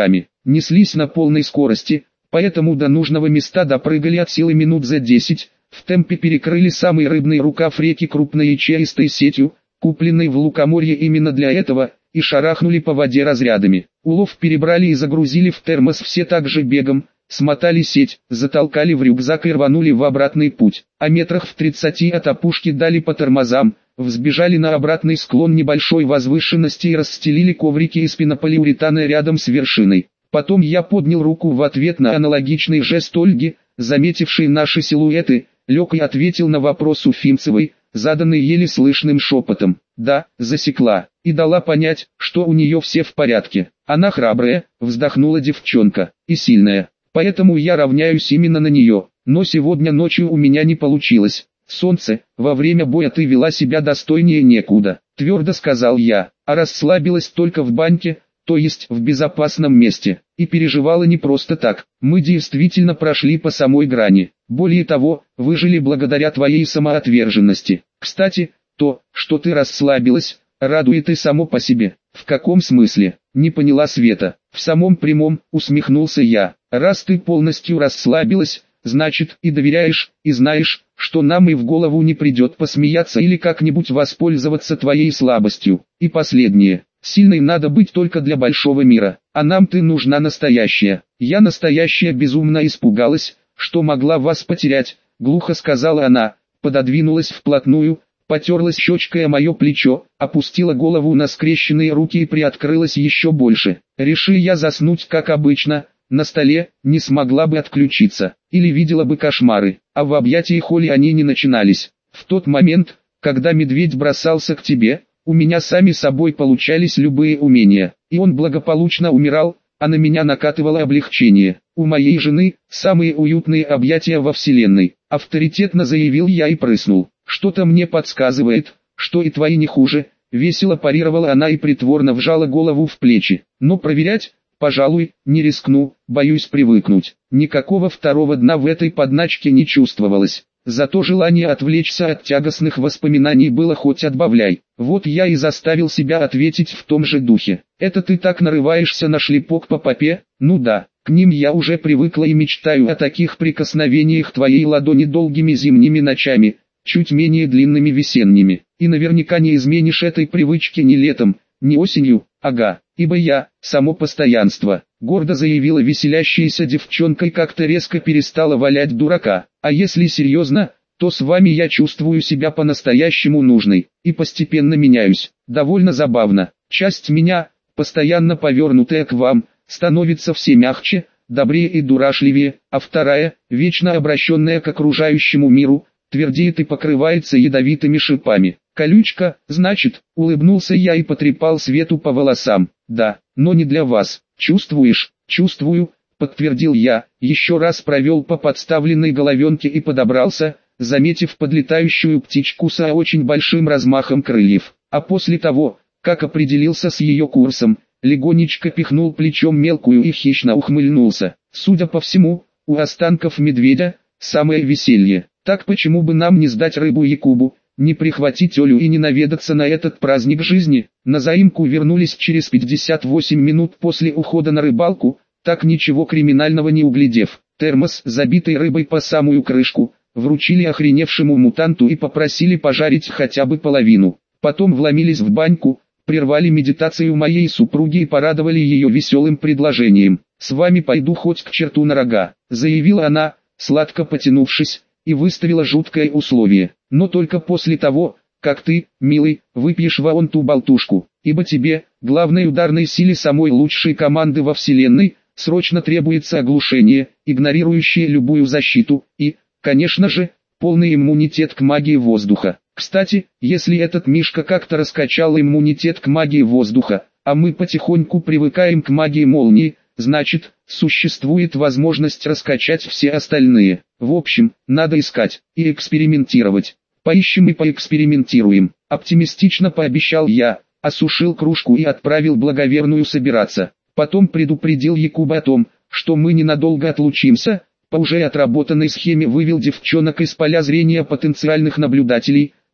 неслись на полной скорости, поэтому до нужного места допрыгали от силы минут за 10, в темпе перекрыли самый рыбный рукав реки крупной ячеистой сетью, купленной в Лукоморье именно для этого, и шарахнули по воде разрядами. Улов перебрали и загрузили в термос все так же бегом, смотали сеть, затолкали в рюкзак и рванули в обратный путь. А метрах в 30 от опушки дали по тормозам, взбежали на обратный склон небольшой возвышенности и расстелили коврики из пенополиуретана рядом с вершиной. Потом я поднял руку в ответ на аналогичный жест Ольги, заметившей наши силуэты, лег и ответил на вопрос Уфимцевой, заданный еле слышным шепотом. Да, засекла, и дала понять, что у нее все в порядке. Она храбрая, вздохнула девчонка, и сильная, поэтому я равняюсь именно на нее. Но сегодня ночью у меня не получилось. Солнце, во время боя ты вела себя достойнее некуда, твердо сказал я, а расслабилась только в баньке, то есть в безопасном месте, и переживала не просто так. Мы действительно прошли по самой грани. Более того, выжили благодаря твоей самоотверженности. Кстати, то, что ты расслабилась, радует и само по себе. В каком смысле? Не поняла Света. В самом прямом, усмехнулся я. Раз ты полностью расслабилась, значит и доверяешь, и знаешь, что нам и в голову не придет посмеяться или как-нибудь воспользоваться твоей слабостью. И последнее. Сильной надо быть только для большого мира, а нам ты нужна настоящая. Я настоящая безумно испугалась, что могла вас потерять, глухо сказала она, пододвинулась вплотную, потерлась щечкой о мое плечо, опустила голову на скрещенные руки и приоткрылась еще больше. Реши я заснуть как обычно, на столе, не смогла бы отключиться, или видела бы кошмары, а в объятии Холли они не начинались. В тот момент, когда медведь бросался к тебе, у меня сами собой получались любые умения, и он благополучно умирал, а на меня накатывало облегчение. У моей жены самые уютные объятия во вселенной, авторитетно заявил я и прыснул. Что-то мне подсказывает, что и твои не хуже, весело парировала она и притворно вжала голову в плечи. Но проверять, пожалуй, не рискну, боюсь привыкнуть. Никакого второго дна в этой подначке не чувствовалось. Зато желание отвлечься от тягостных воспоминаний было хоть отбавляй. Вот я и заставил себя ответить в том же духе. Это ты так нарываешься на шлепок по попе? Ну да, к ним я уже привыкла и мечтаю о таких прикосновениях твоей ладони долгими зимними ночами, чуть менее длинными весенними. И наверняка не изменишь этой привычки ни летом, ни осенью, ага, ибо я, само постоянство, гордо заявила веселящаяся девчонка и как-то резко перестала валять дурака. А если серьезно, то с вами я чувствую себя по-настоящему нужной, и постепенно меняюсь. Довольно забавно. Часть меня, постоянно повернутая к вам, становится все мягче, добрее и дурашливее, а вторая, вечно обращенная к окружающему миру, твердеет и покрывается ядовитыми шипами. Колючка, значит, улыбнулся я и потрепал Свету по волосам. Да, но не для вас. Чувствуешь? Чувствую, подтвердил я, еще раз провел по подставленной головенке и подобрался, заметив подлетающую птичку с очень большим размахом крыльев. А после того, как определился с ее курсом, легонечко пихнул плечом мелкую и хищно ухмыльнулся. Судя по всему, у останков медведя самое веселье. Так почему бы нам не сдать рыбу Якубу, не прихватить Олю и не наведаться на этот праздник жизни? На заимку вернулись через 58 минут после ухода на рыбалку, так ничего криминального не углядев. Термос, забитый рыбой по самую крышку, вручили охреневшему мутанту и попросили пожарить хотя бы половину. Потом вломились в баньку, прервали медитацию моей супруги и порадовали ее веселым предложением. «С вами пойду хоть к черту на рога», — заявила она, сладко потянувшись, и выставила жуткое условие. «Но только после того, как ты, милый, выпьешь вон ту болтушку, ибо тебе, главной ударной силе самой лучшей команды во вселенной, срочно требуется оглушение, игнорирующее любую защиту, и, конечно же, полный иммунитет к магии воздуха. Кстати, если этот Мишка как-то раскачал иммунитет к магии воздуха, а мы потихоньку привыкаем к магии молнии, значит, существует возможность раскачать все остальные. В общем, надо искать и экспериментировать. Поищем и поэкспериментируем. Оптимистично пообещал я, осушил кружку и отправил благоверную собираться. Потом предупредил Якуба о том, что мы ненадолго отлучимся, по уже отработанной схеме вывел девчонок из поля зрения потенциальных наблюдателей,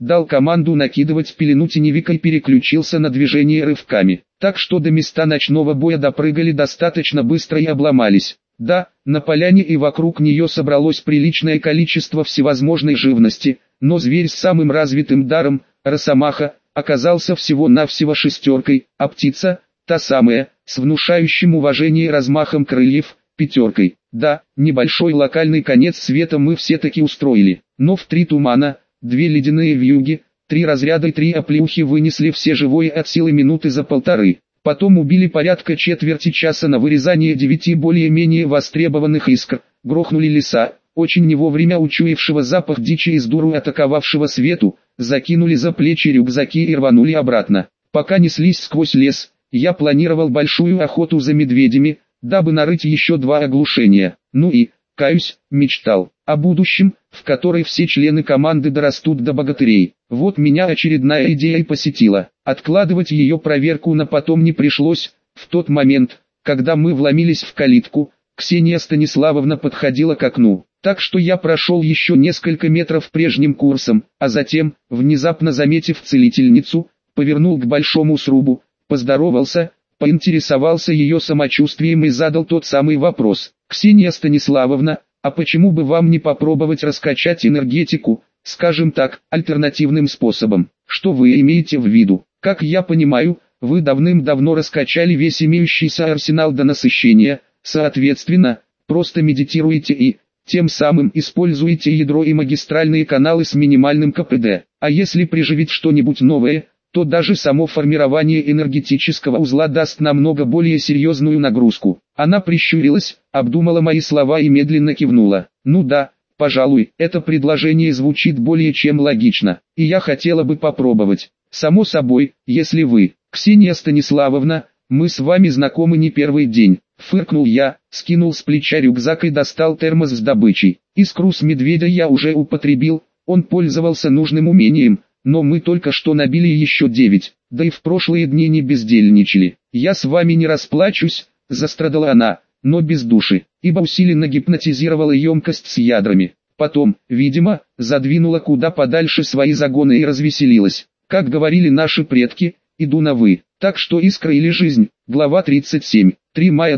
дал команду накидывать пелену теневика и переключился на движение рывками. Так что до места ночного боя допрыгали достаточно быстро и обломались. Да, на поляне и вокруг нее собралось приличное количество всевозможной живности, но зверь с самым развитым даром, росомаха, оказался всего-навсего шестеркой, а птица, та самая, с внушающим уважение размахом крыльев, пятеркой. Да, небольшой локальный конец света мы все-таки устроили, но в 3 тумана, 2 ледяные вьюги, 3 разряда и 3 оплеухи вынесли все живое от силы минуты за 1,5. Потом убили порядка четверти часа на вырезание 9 более-менее востребованных искр, грохнули леса, очень не вовремя учуявшего запах дичи из дуру атаковавшего свету, закинули за плечи рюкзаки и рванули обратно. Пока неслись сквозь лес, я планировал большую охоту за медведями, дабы нарыть еще 2 оглушения. Ну и, каюсь, мечтал о будущем, в которой все члены команды дорастут до богатырей. Вот меня очередная идея и посетила. Откладывать ее проверку на потом не пришлось. В тот момент, когда мы вломились в калитку, Ксения Станиславовна подходила к окну. Так что я прошел еще несколько метров прежним курсом, а затем, внезапно заметив целительницу, повернул к большому срубу, поздоровался, поинтересовался ее самочувствием и задал тот самый вопрос. «Ксения Станиславовна, а почему бы вам не попробовать раскачать энергетику, скажем так, альтернативным способом? Что вы имеете в виду? Как я понимаю, вы давным-давно раскачали весь имеющийся арсенал до насыщения, соответственно, просто медитируете и, тем самым используете ядро и магистральные каналы с минимальным КПД. А если приживить что-нибудь новое, то даже само формирование энергетического узла даст намного более серьезную нагрузку». Она прищурилась, обдумала мои слова и медленно кивнула. «Ну да, пожалуй, это предложение звучит более чем логично, и я хотела бы попробовать. Само собой, если вы, Ксения Станиславовна, мы с вами знакомы не первый день». Фыркнул я, скинул с плеча рюкзак и достал термос с добычей. Искру с медведя я уже употребил, он пользовался нужным умением, но мы только что набили еще 9, да и в прошлые дни не бездельничали. «Я с вами не расплачусь», — застрадала она, но без души, ибо усиленно гипнотизировала емкость с ядрами. Потом, видимо, задвинула куда подальше свои загоны и развеселилась. Как говорили наши предки, иду на «вы». Так что искра или жизнь. Глава 37. 3 мая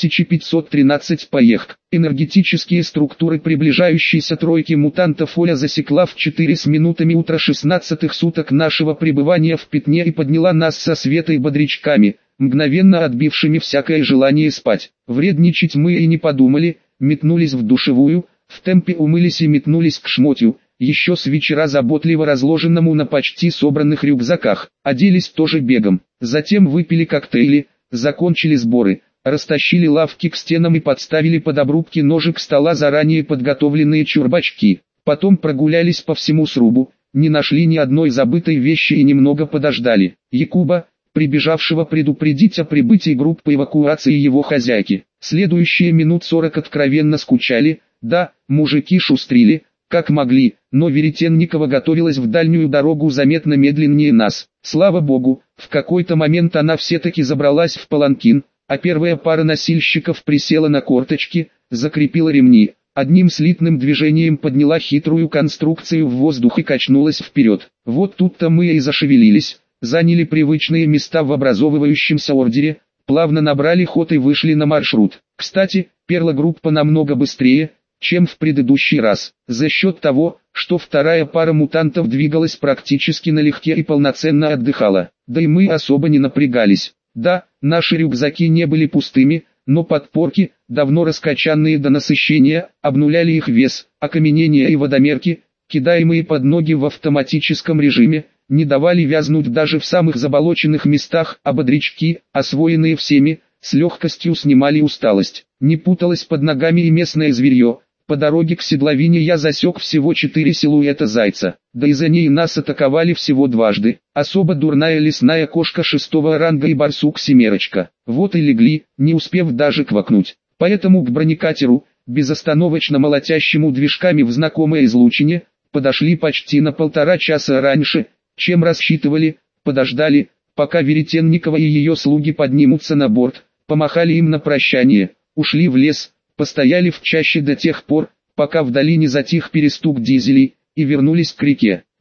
2513. Поехк. Энергетические структуры приближающейся тройки мутантов Оля засекла в 4 с минутами утра 16-х суток нашего пребывания в пятне и подняла нас со света и бодрячками, мгновенно отбившими всякое желание спать. Вредничать мы и не подумали, метнулись в душевую, в темпе умылись и метнулись к шмотью, еще с вечера заботливо разложенному на почти собранных рюкзаках, оделись тоже бегом. Затем выпили коктейли, закончили сборы, растащили лавки к стенам и подставили под обрубки ножек стола заранее подготовленные чурбачки. Потом прогулялись по всему срубу, не нашли ни одной забытой вещи и немного подождали Якуба, прибежавшего предупредить о прибытии группы эвакуации его хозяйки. Следующие минут 40 откровенно скучали, да, мужики шустрили, как могли, но Веретенникова готовилась в дальнюю дорогу заметно медленнее нас. Слава богу, в какой-то момент она все-таки забралась в паланкин, а первая пара носильщиков присела на корточки, закрепила ремни, одним слитным движением подняла хитрую конструкцию в воздух и качнулась вперед. Вот тут-то мы и зашевелились, заняли привычные места в образовывающемся ордере, плавно набрали ход и вышли на маршрут. Кстати, перлогруппа намного быстрее, чем в предыдущий раз, за счет того, что вторая пара мутантов двигалась практически налегке и полноценно отдыхала. Да и мы особо не напрягались. Да, наши рюкзаки не были пустыми, но подпорки, давно раскачанные до насыщения, обнуляли их вес, окаменения и водомерки, кидаемые под ноги в автоматическом режиме, не давали вязнуть даже в самых заболоченных местах, а бодрячки, освоенные всеми, с легкостью снимали усталость. Не путалось под ногами и местное зверье. По дороге к седловине я засек всего 4 силуэта зайца, да и за ней нас атаковали всего дважды. Особо дурная лесная кошка 6-го ранга и барсук 7-очка. Вот и легли, не успев даже квакнуть. Поэтому к бронекатеру, безостановочно молотящему движками в знакомое излучине, подошли почти на 1,5 часа раньше, чем рассчитывали, подождали, пока Веретенникова и ее слуги поднимутся на борт, помахали им на прощание, ушли в лес, постояли в чаще до тех пор, пока вдали не затих перестук дизелей, и вернулись к реке.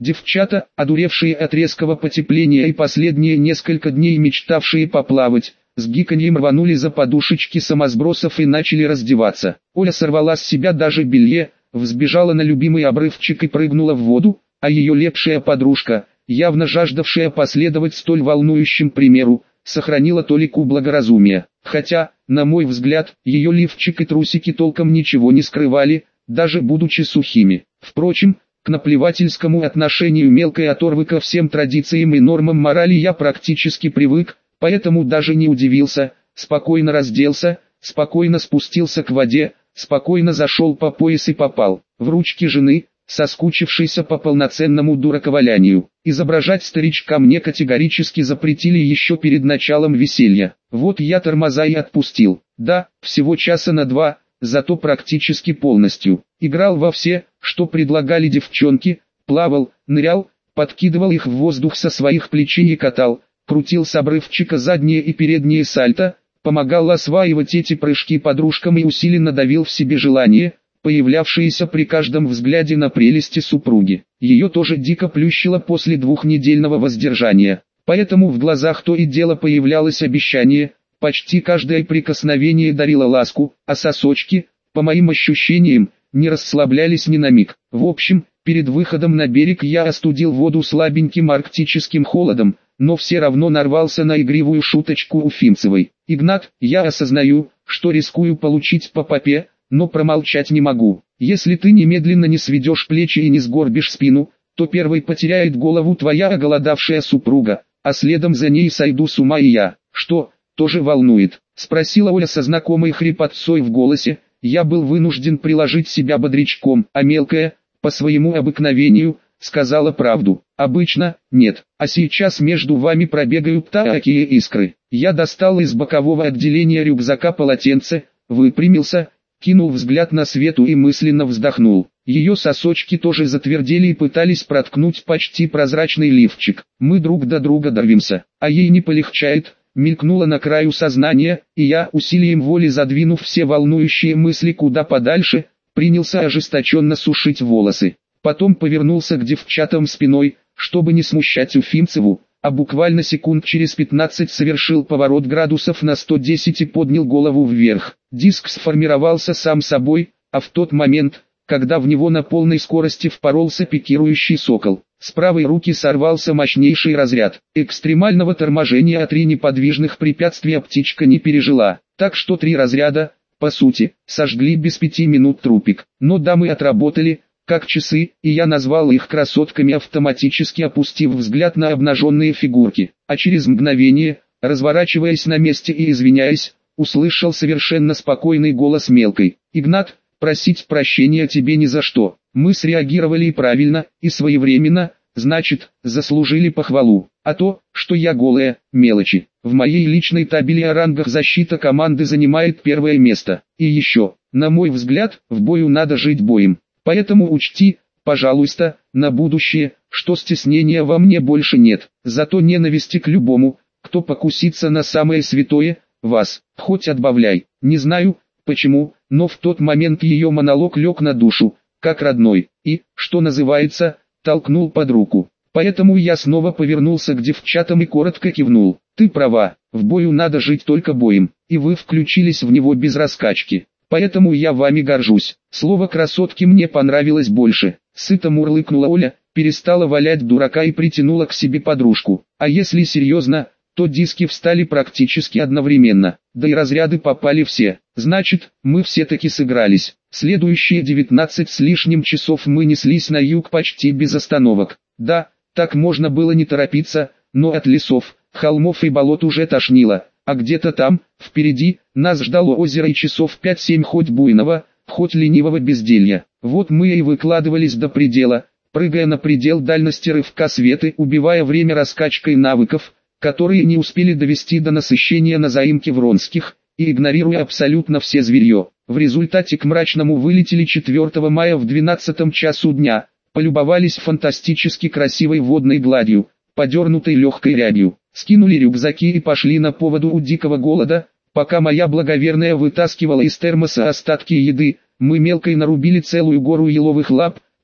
Девчата, одуревшие от резкого потепления и последние несколько дней мечтавшие поплавать, с гиканьем рванули за подушечки самосбросов и начали раздеваться. Оля сорвала с себя даже белье, взбежала на любимый обрывчик и прыгнула в воду, а ее лепшая подружка, явно жаждавшая последовать столь волнующим примеру, сохранила толику благоразумия. Хотя, на мой взгляд, ее лифчик и трусики толком ничего не скрывали, даже будучи сухими. Впрочем, к наплевательскому отношению мелкой оторвы ко всем традициям и нормам морали я практически привык, поэтому даже не удивился, спокойно разделся, спокойно спустился к воде, спокойно зашел по пояс и попал в ручки жены, соскучившейся по полноценному дураковалянию. Изображать старичка мне категорически запретили еще перед началом веселья. Вот я тормоза и отпустил. Да, всего часа на два, зато практически полностью. Играл во все, что предлагали девчонки, плавал, нырял, подкидывал их в воздух со своих плечей и катал, крутил с обрывчика задние и передние сальто, помогал осваивать эти прыжки подружкам и усиленно давил в себе желание, появлявшееся при каждом взгляде на прелести супруги. Ее тоже дико плющило после двухнедельного воздержания, поэтому в глазах то и дело появлялось обещание, почти каждое прикосновение дарило ласку, а сосочки, по моим ощущениям, не расслаблялись ни на миг. В общем, перед выходом на берег я остудил воду слабеньким арктическим холодом, но все равно нарвался на игривую шуточку Уфимцевой. «Игнат, я осознаю, что рискую получить по попе, но промолчать не могу. Если ты немедленно не сведешь плечи и не сгорбишь спину, то первой потеряет голову твоя оголодавшая супруга, а следом за ней сойду с ума и я». «Что, тоже волнует?» — спросила Оля со знакомой хрипотцой в голосе. Я был вынужден приложить себя бодрячком, а мелкая, по своему обыкновению, сказала правду. «Обычно, нет, а сейчас между вами пробегают такие искры». Я достал из бокового отделения рюкзака полотенце, выпрямился, кинул взгляд на Свету и мысленно вздохнул. Ее сосочки тоже затвердели и пытались проткнуть почти прозрачный лифчик. Мы друг до друга давимся, а ей не полегчает, мелькнуло на краю сознания, и я, усилием воли задвинув все волнующие мысли куда подальше, принялся ожесточенно сушить волосы. Потом повернулся к девчатам спиной, чтобы не смущать Уфимцеву, а буквально секунд через 15 совершил поворот градусов на 110 и поднял голову вверх. Диск сформировался сам собой, а в тот момент, когда в него на полной скорости впоролся пикирующий сокол, с правой руки сорвался мощнейший разряд. Экстремального торможения, а 3 неподвижных препятствия птичка не пережила, так что 3 разряда, по сути, сожгли без 5 минут трупик. Но дамы отработали, как часы, и я назвал их красотками, автоматически опустив взгляд на обнаженные фигурки. А через мгновение, разворачиваясь на месте и извиняясь, услышал совершенно спокойный голос мелкой. «Игнат, просить прощения тебе ни за что. Мы среагировали и правильно, и своевременно, значит, заслужили похвалу. А то, что я голая, мелочи. В моей личной табели о рангах защита команды занимает первое место. И еще, на мой взгляд, в бою надо жить боем. Поэтому учти, пожалуйста, на будущее, что стеснения во мне больше нет. Зато ненависти к любому, кто покусится на самое святое, вас, хоть отбавляй». Не знаю, почему, но в тот момент ее монолог лег на душу, как родной, и, что называется, толкнул под руку. Поэтому я снова повернулся к девчатам и коротко кивнул. «Ты права, в бою надо жить только боем, и вы включились в него без раскачки. Поэтому я вами горжусь». Слово «красотки» мне понравилось больше. Сыто мурлыкнула Оля, перестала валять дурака и притянула к себе подружку. А если серьезно, то диски встали практически одновременно, да и разряды попали все. Значит, мы все-таки сыгрались. Следующие 19 с лишним часов мы неслись на юг почти без остановок. Да, так можно было не торопиться, но от лесов, холмов и болот уже тошнило. А где-то там, впереди, нас ждало озеро и часов 5-7 хоть буйного, хоть ленивого безделья. Вот мы и выкладывались до предела, прыгая на предел дальности рывка Светы, убивая время раскачкой навыков, которые не успели довести до насыщения на заимке Вронских, и игнорируя абсолютно все зверье. В результате к Мрачному вылетели 4 мая в 12 часу дня, полюбовались фантастически красивой водной гладью, подернутой легкой рябью, скинули рюкзаки и пошли на поводу у дикого голода. Пока моя благоверная вытаскивала из термоса остатки еды, мы мелкой нарубили целую гору еловых лап,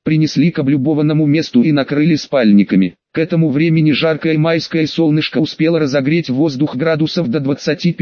принесли к облюбованному месту и накрыли спальниками. К этому времени жаркое майское солнышко успело разогреть воздух градусов до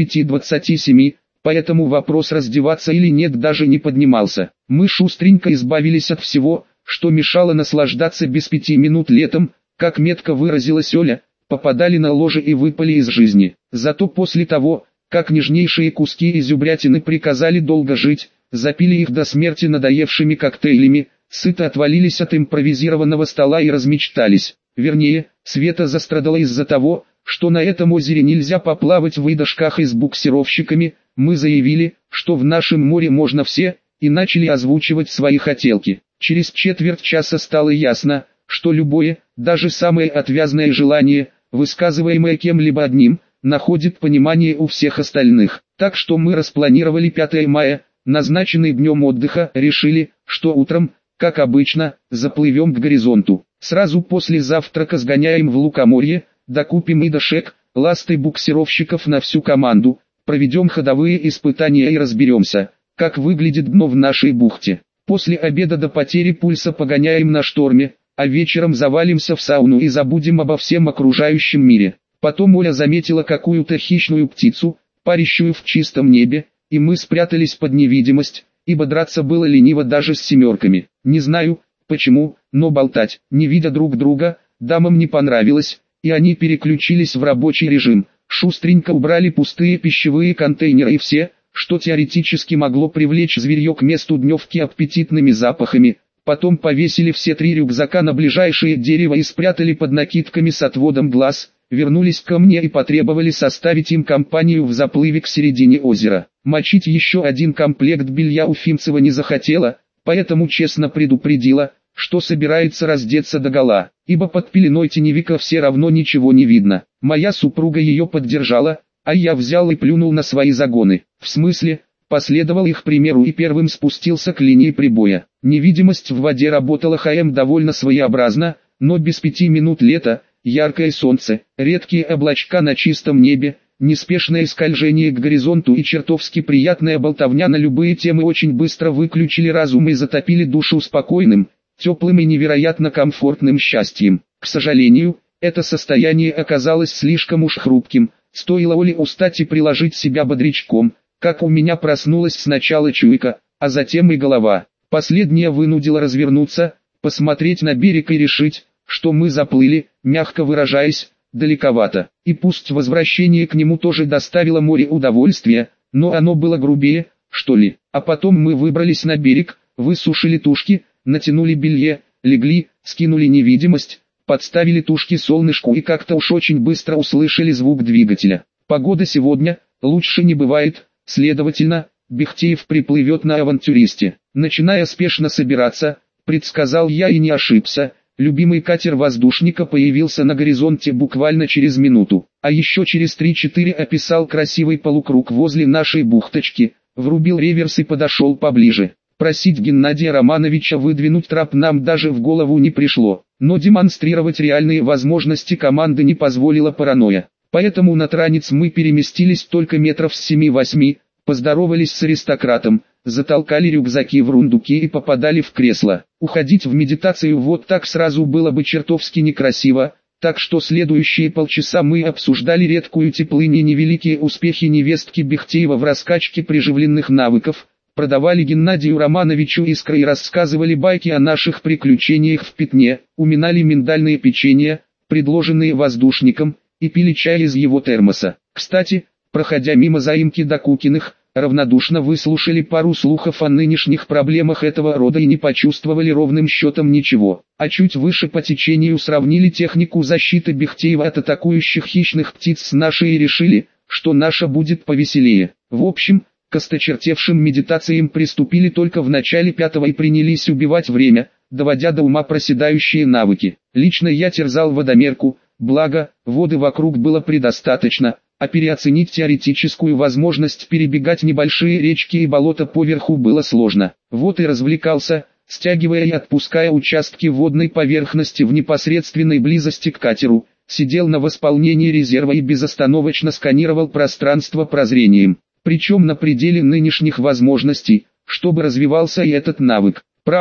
25-27, поэтому вопрос раздеваться или нет даже не поднимался. Мы шустренько избавились от всего, что мешало наслаждаться без 5 минут летом, как метко выразилась Оля, попадали на ложе и выпали из жизни. Зато после того, как нежнейшие куски изюбрятины приказали долго жить, запили их до смерти надоевшими коктейлями, сыто отвалились от импровизированного стола и размечтались. Вернее, Света застрадала из-за того, что на этом озере нельзя поплавать в выдошках и с буксировщиками. Мы заявили, что в нашем море можно все, и начали озвучивать свои хотелки. Через четверть часа стало ясно, что любое, даже самое отвязное желание, высказываемое кем-либо одним, находит понимание у всех остальных. Так что мы распланировали 5 мая, назначенный днем отдыха, решили, что утром, как обычно, заплывем к горизонту. Сразу после завтрака сгоняем в Лукоморье, докупим и дошек, ласты буксировщиков на всю команду, проведем ходовые испытания и разберемся, как выглядит дно в нашей бухте. После обеда до потери пульса погоняем на шторме, а вечером завалимся в сауну и забудем обо всем окружающем мире. Потом Оля заметила какую-то хищную птицу, парящую в чистом небе, и мы спрятались под невидимость, ибо драться было лениво даже с семерками. Не знаю, почему, но болтать, не видя друг друга, дамам не понравилось, и они переключились в рабочий режим. Шустренько убрали пустые пищевые контейнеры и все, что теоретически могло привлечь зверье к месту дневки аппетитными запахами. Потом повесили все 3 рюкзака на ближайшее дерево и спрятали под накидками с отводом глаз. Вернулись ко мне и потребовали составить им компанию в заплыве к середине озера. Мочить еще один комплект белья Уфимцева не захотела, поэтому честно предупредила, что собирается раздеться догола, ибо под пеленой теневика все равно ничего не видно. Моя супруга ее поддержала, а я взял и плюнул на свои загоны. В смысле, последовал их примеру и первым спустился к линии прибоя. Невидимость в воде работала довольно своеобразно, но без 5 минут лета, яркое солнце, редкие облачка на чистом небе, неспешное скольжение к горизонту и чертовски приятная болтовня на любые темы очень быстро выключили разум и затопили душу спокойным, теплым и невероятно комфортным счастьем. К сожалению, это состояние оказалось слишком уж хрупким, стоило Оле устать и приложить себя бодрячком, как у меня проснулась сначала чуйка, а затем и голова. Последняя вынудила развернуться, посмотреть на берег и решить, что мы заплыли, мягко выражаясь, далековато. И пусть возвращение к нему тоже доставило море удовольствия, но оно было грубее, что ли. А потом мы выбрались на берег, высушили тушки, натянули белье, легли, скинули невидимость, подставили тушки солнышку и как-то уж очень быстро услышали звук двигателя. Погода сегодня лучше не бывает, следовательно, Бехтеев приплывет на авантюристе. Начиная спешно собираться, предсказал я и не ошибся. Любимый катер воздушника появился на горизонте буквально через минуту, а еще через 3-4 описал красивый полукруг возле нашей бухточки, врубил реверс и подошел поближе. Просить Геннадия Романовича выдвинуть трап нам даже в голову не пришло, но демонстрировать реальные возможности команды не позволила паранойя. Поэтому на транец мы переместились только метров с 7-8, поздоровались с аристократом, затолкали рюкзаки в рундуки и попадали в кресло. Уходить в медитацию вот так сразу было бы чертовски некрасиво, так что следующие полчаса мы обсуждали редкую теплынь и невеликие успехи невестки Бехтеева в раскачке приживленных навыков, продавали Геннадию Романовичу искры и рассказывали байки о наших приключениях в Пятне, уминали миндальные печенья, предложенные воздушником, и пили чай из его термоса. Кстати, проходя мимо заимки Докукиных, равнодушно выслушали пару слухов о нынешних проблемах этого рода и не почувствовали ровным счетом ничего. А чуть выше по течению сравнили технику защиты Бехтеева от атакующих хищных птиц с нашей и решили, что наша будет повеселее. В общем, к осточертевшим медитациям приступили только в начале 5-го и принялись убивать время, доводя до ума проседающие навыки. Лично я терзал водомерку, благо, воды вокруг было предостаточно, а переоценить теоретическую возможность перебегать небольшие речки и болота поверху было сложно. Вот и развлекался, стягивая и отпуская участки водной поверхности в непосредственной близости к катеру, сидел на восполнении резерва и безостановочно сканировал пространство прозрением, причем на пределе нынешних возможностей, чтобы развивался и этот навык. Правда,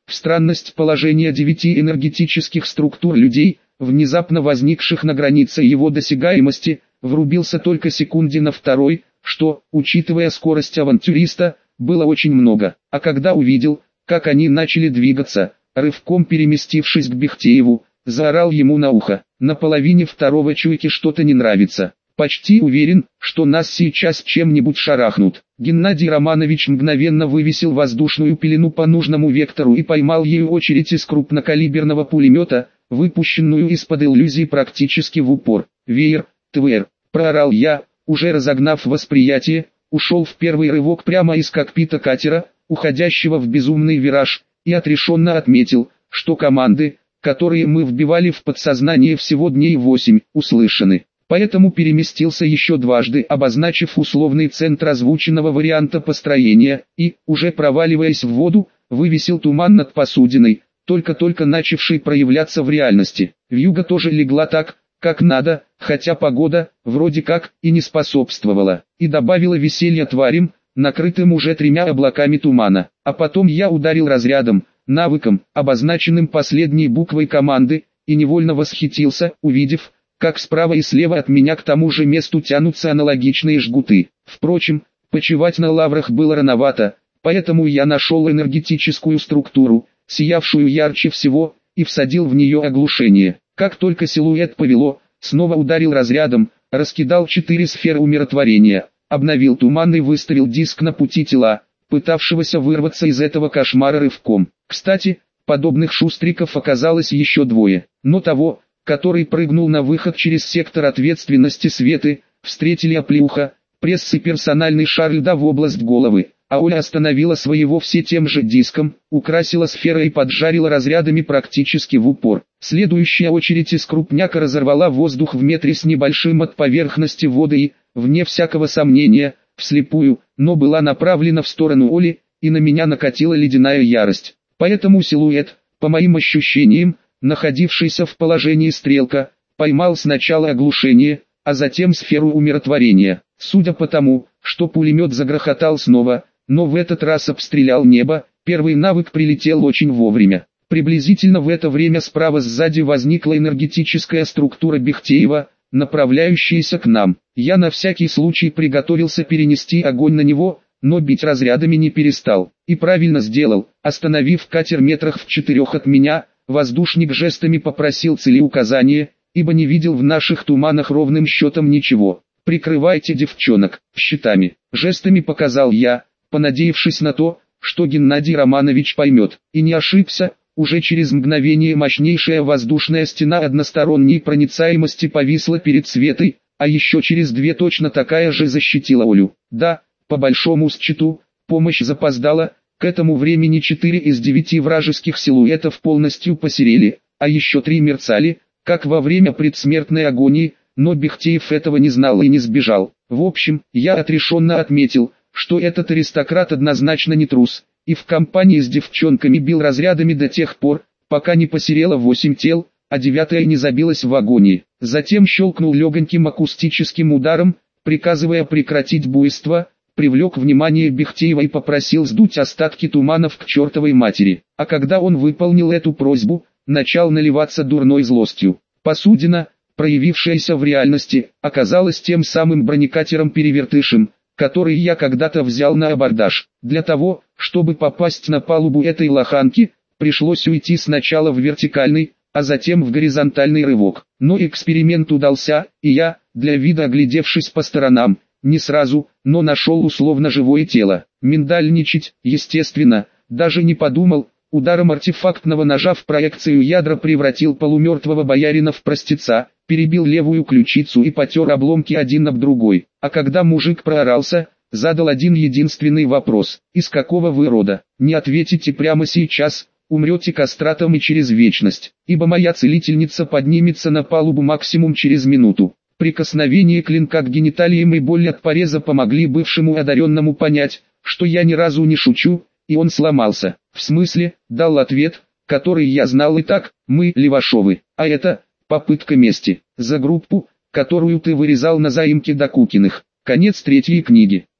в странность положения 9 энергетических структур людей, внезапно возникших на границе его досягаемости, врубился только секунде на второй, что, учитывая скорость авантюриста, было очень много. А когда увидел, как они начали двигаться, рывком переместившись к Бехтееву, заорал ему на ухо: «На половине второго чуйки что-то не нравится. Почти уверен, что нас сейчас чем-нибудь шарахнут». Геннадий Романович мгновенно вывесил воздушную пелену по нужному вектору и поймал ею очередь из крупнокалиберного пулемета, выпущенную из-под иллюзии практически в упор. «Веер, ТВР», проорал я, уже разогнав восприятие, ушел в первый рывок прямо из кокпита катера, уходящего в безумный вираж, и отрешенно отметил, что команды, которые мы вбивали в подсознание всего дней 8, услышаны. Поэтому переместился еще дважды, обозначив условный центр озвученного варианта построения, и, уже проваливаясь в воду, вывесил туман над посудиной, только-только начавший проявляться в реальности. Вьюга тоже легла так, как надо, хотя погода, вроде как, и не способствовала, и добавила веселья тварям, накрытым уже 3 облаками тумана. А потом я ударил разрядом, навыком, обозначенным последней буквой команды, и невольно восхитился, увидев, как справа и слева от меня к тому же месту тянутся аналогичные жгуты. Впрочем, почивать на лаврах было рановато, поэтому я нашел энергетическую структуру, сиявшую ярче всего, и всадил в нее оглушение. Как только силуэт повело, снова ударил разрядом, раскидал 4 сферы умиротворения, обновил туман и выставил диск на пути тела, пытавшегося вырваться из этого кошмара рывком. Кстати, подобных шустриков оказалось еще 2, но того, который прыгнул на выход через сектор ответственности Светы, встретили оплеуха, пресс и персональный шар льда в область головы, а Оля остановила своего все тем же диском, украсила сферой и поджарила разрядами практически в упор. Следующая очередь из крупняка разорвала воздух в метре с небольшим от поверхности воды и, вне всякого сомнения, вслепую, но была направлена в сторону Оли, и на меня накатила ледяная ярость. Поэтому силуэт, по моим ощущениям, находившийся в положении стрелка, поймал сначала оглушение, а затем сферу умиротворения. Судя по тому, что пулемет загрохотал снова, но в этот раз обстрелял небо, первый навык прилетел очень вовремя. Приблизительно в это время справа сзади возникла энергетическая структура Бехтеева, направляющаяся к нам. Я на всякий случай приготовился перенести огонь на него, но бить разрядами не перестал. И правильно сделал, остановив катер метрах в 4 от меня. Воздушник жестами попросил целеуказания, ибо не видел в наших туманах ровным счетом ничего. «Прикрывайте девчонок щитами», жестами показал я, понадеявшись на то, что Геннадий Романович поймет. И не ошибся, уже через мгновение мощнейшая воздушная стена односторонней проницаемости повисла перед Светой, а еще через 2 точно такая же защитила Олю. Да, по большому счету, помощь запоздала. К этому времени 4 из 9 вражеских силуэтов полностью посерели, а еще 3 мерцали, как во время предсмертной агонии, но Бехтеев этого не знал и не сбежал. В общем, я отрешенно отметил, что этот аристократ однозначно не трус, и в компании с девчонками бил разрядами до тех пор, пока не посерело 8 тел, а 9-я не забилась в агонии. Затем щелкнул легоньким акустическим ударом, приказывая прекратить буйство, привлек внимание Бехтеева и попросил сдуть остатки туманов к чертовой матери. А когда он выполнил эту просьбу, начал наливаться дурной злостью. Посудина, проявившаяся в реальности, оказалась тем самым бронекатером-перевертышем, который я когда-то взял на абордаж. Для того, чтобы попасть на палубу этой лоханки, пришлось уйти сначала в вертикальный, а затем в горизонтальный рывок. Но эксперимент удался, и я, для вида оглядевшись по сторонам, не сразу, но нашел условно живое тело. Миндальничать, естественно, даже не подумал. Ударом артефактного ножа в проекцию ядра превратил полумертвого боярина в простеца, перебил левую ключицу и потер обломки один об другой. А когда мужик проорался, задал один единственный вопрос: из какого вы рода? Не ответите прямо сейчас, умрете кастратом и через вечность, ибо моя целительница поднимется на палубу максимум через минуту. Прикосновение клинка к гениталиям и боль от пореза помогли бывшему одаренному понять, что я ни разу не шучу, и он сломался. В смысле, дал ответ, который я знал и так: мы Левашовы, а это попытка мести за группу, которую ты вырезал на заимке Докукиных. Конец 3 книги.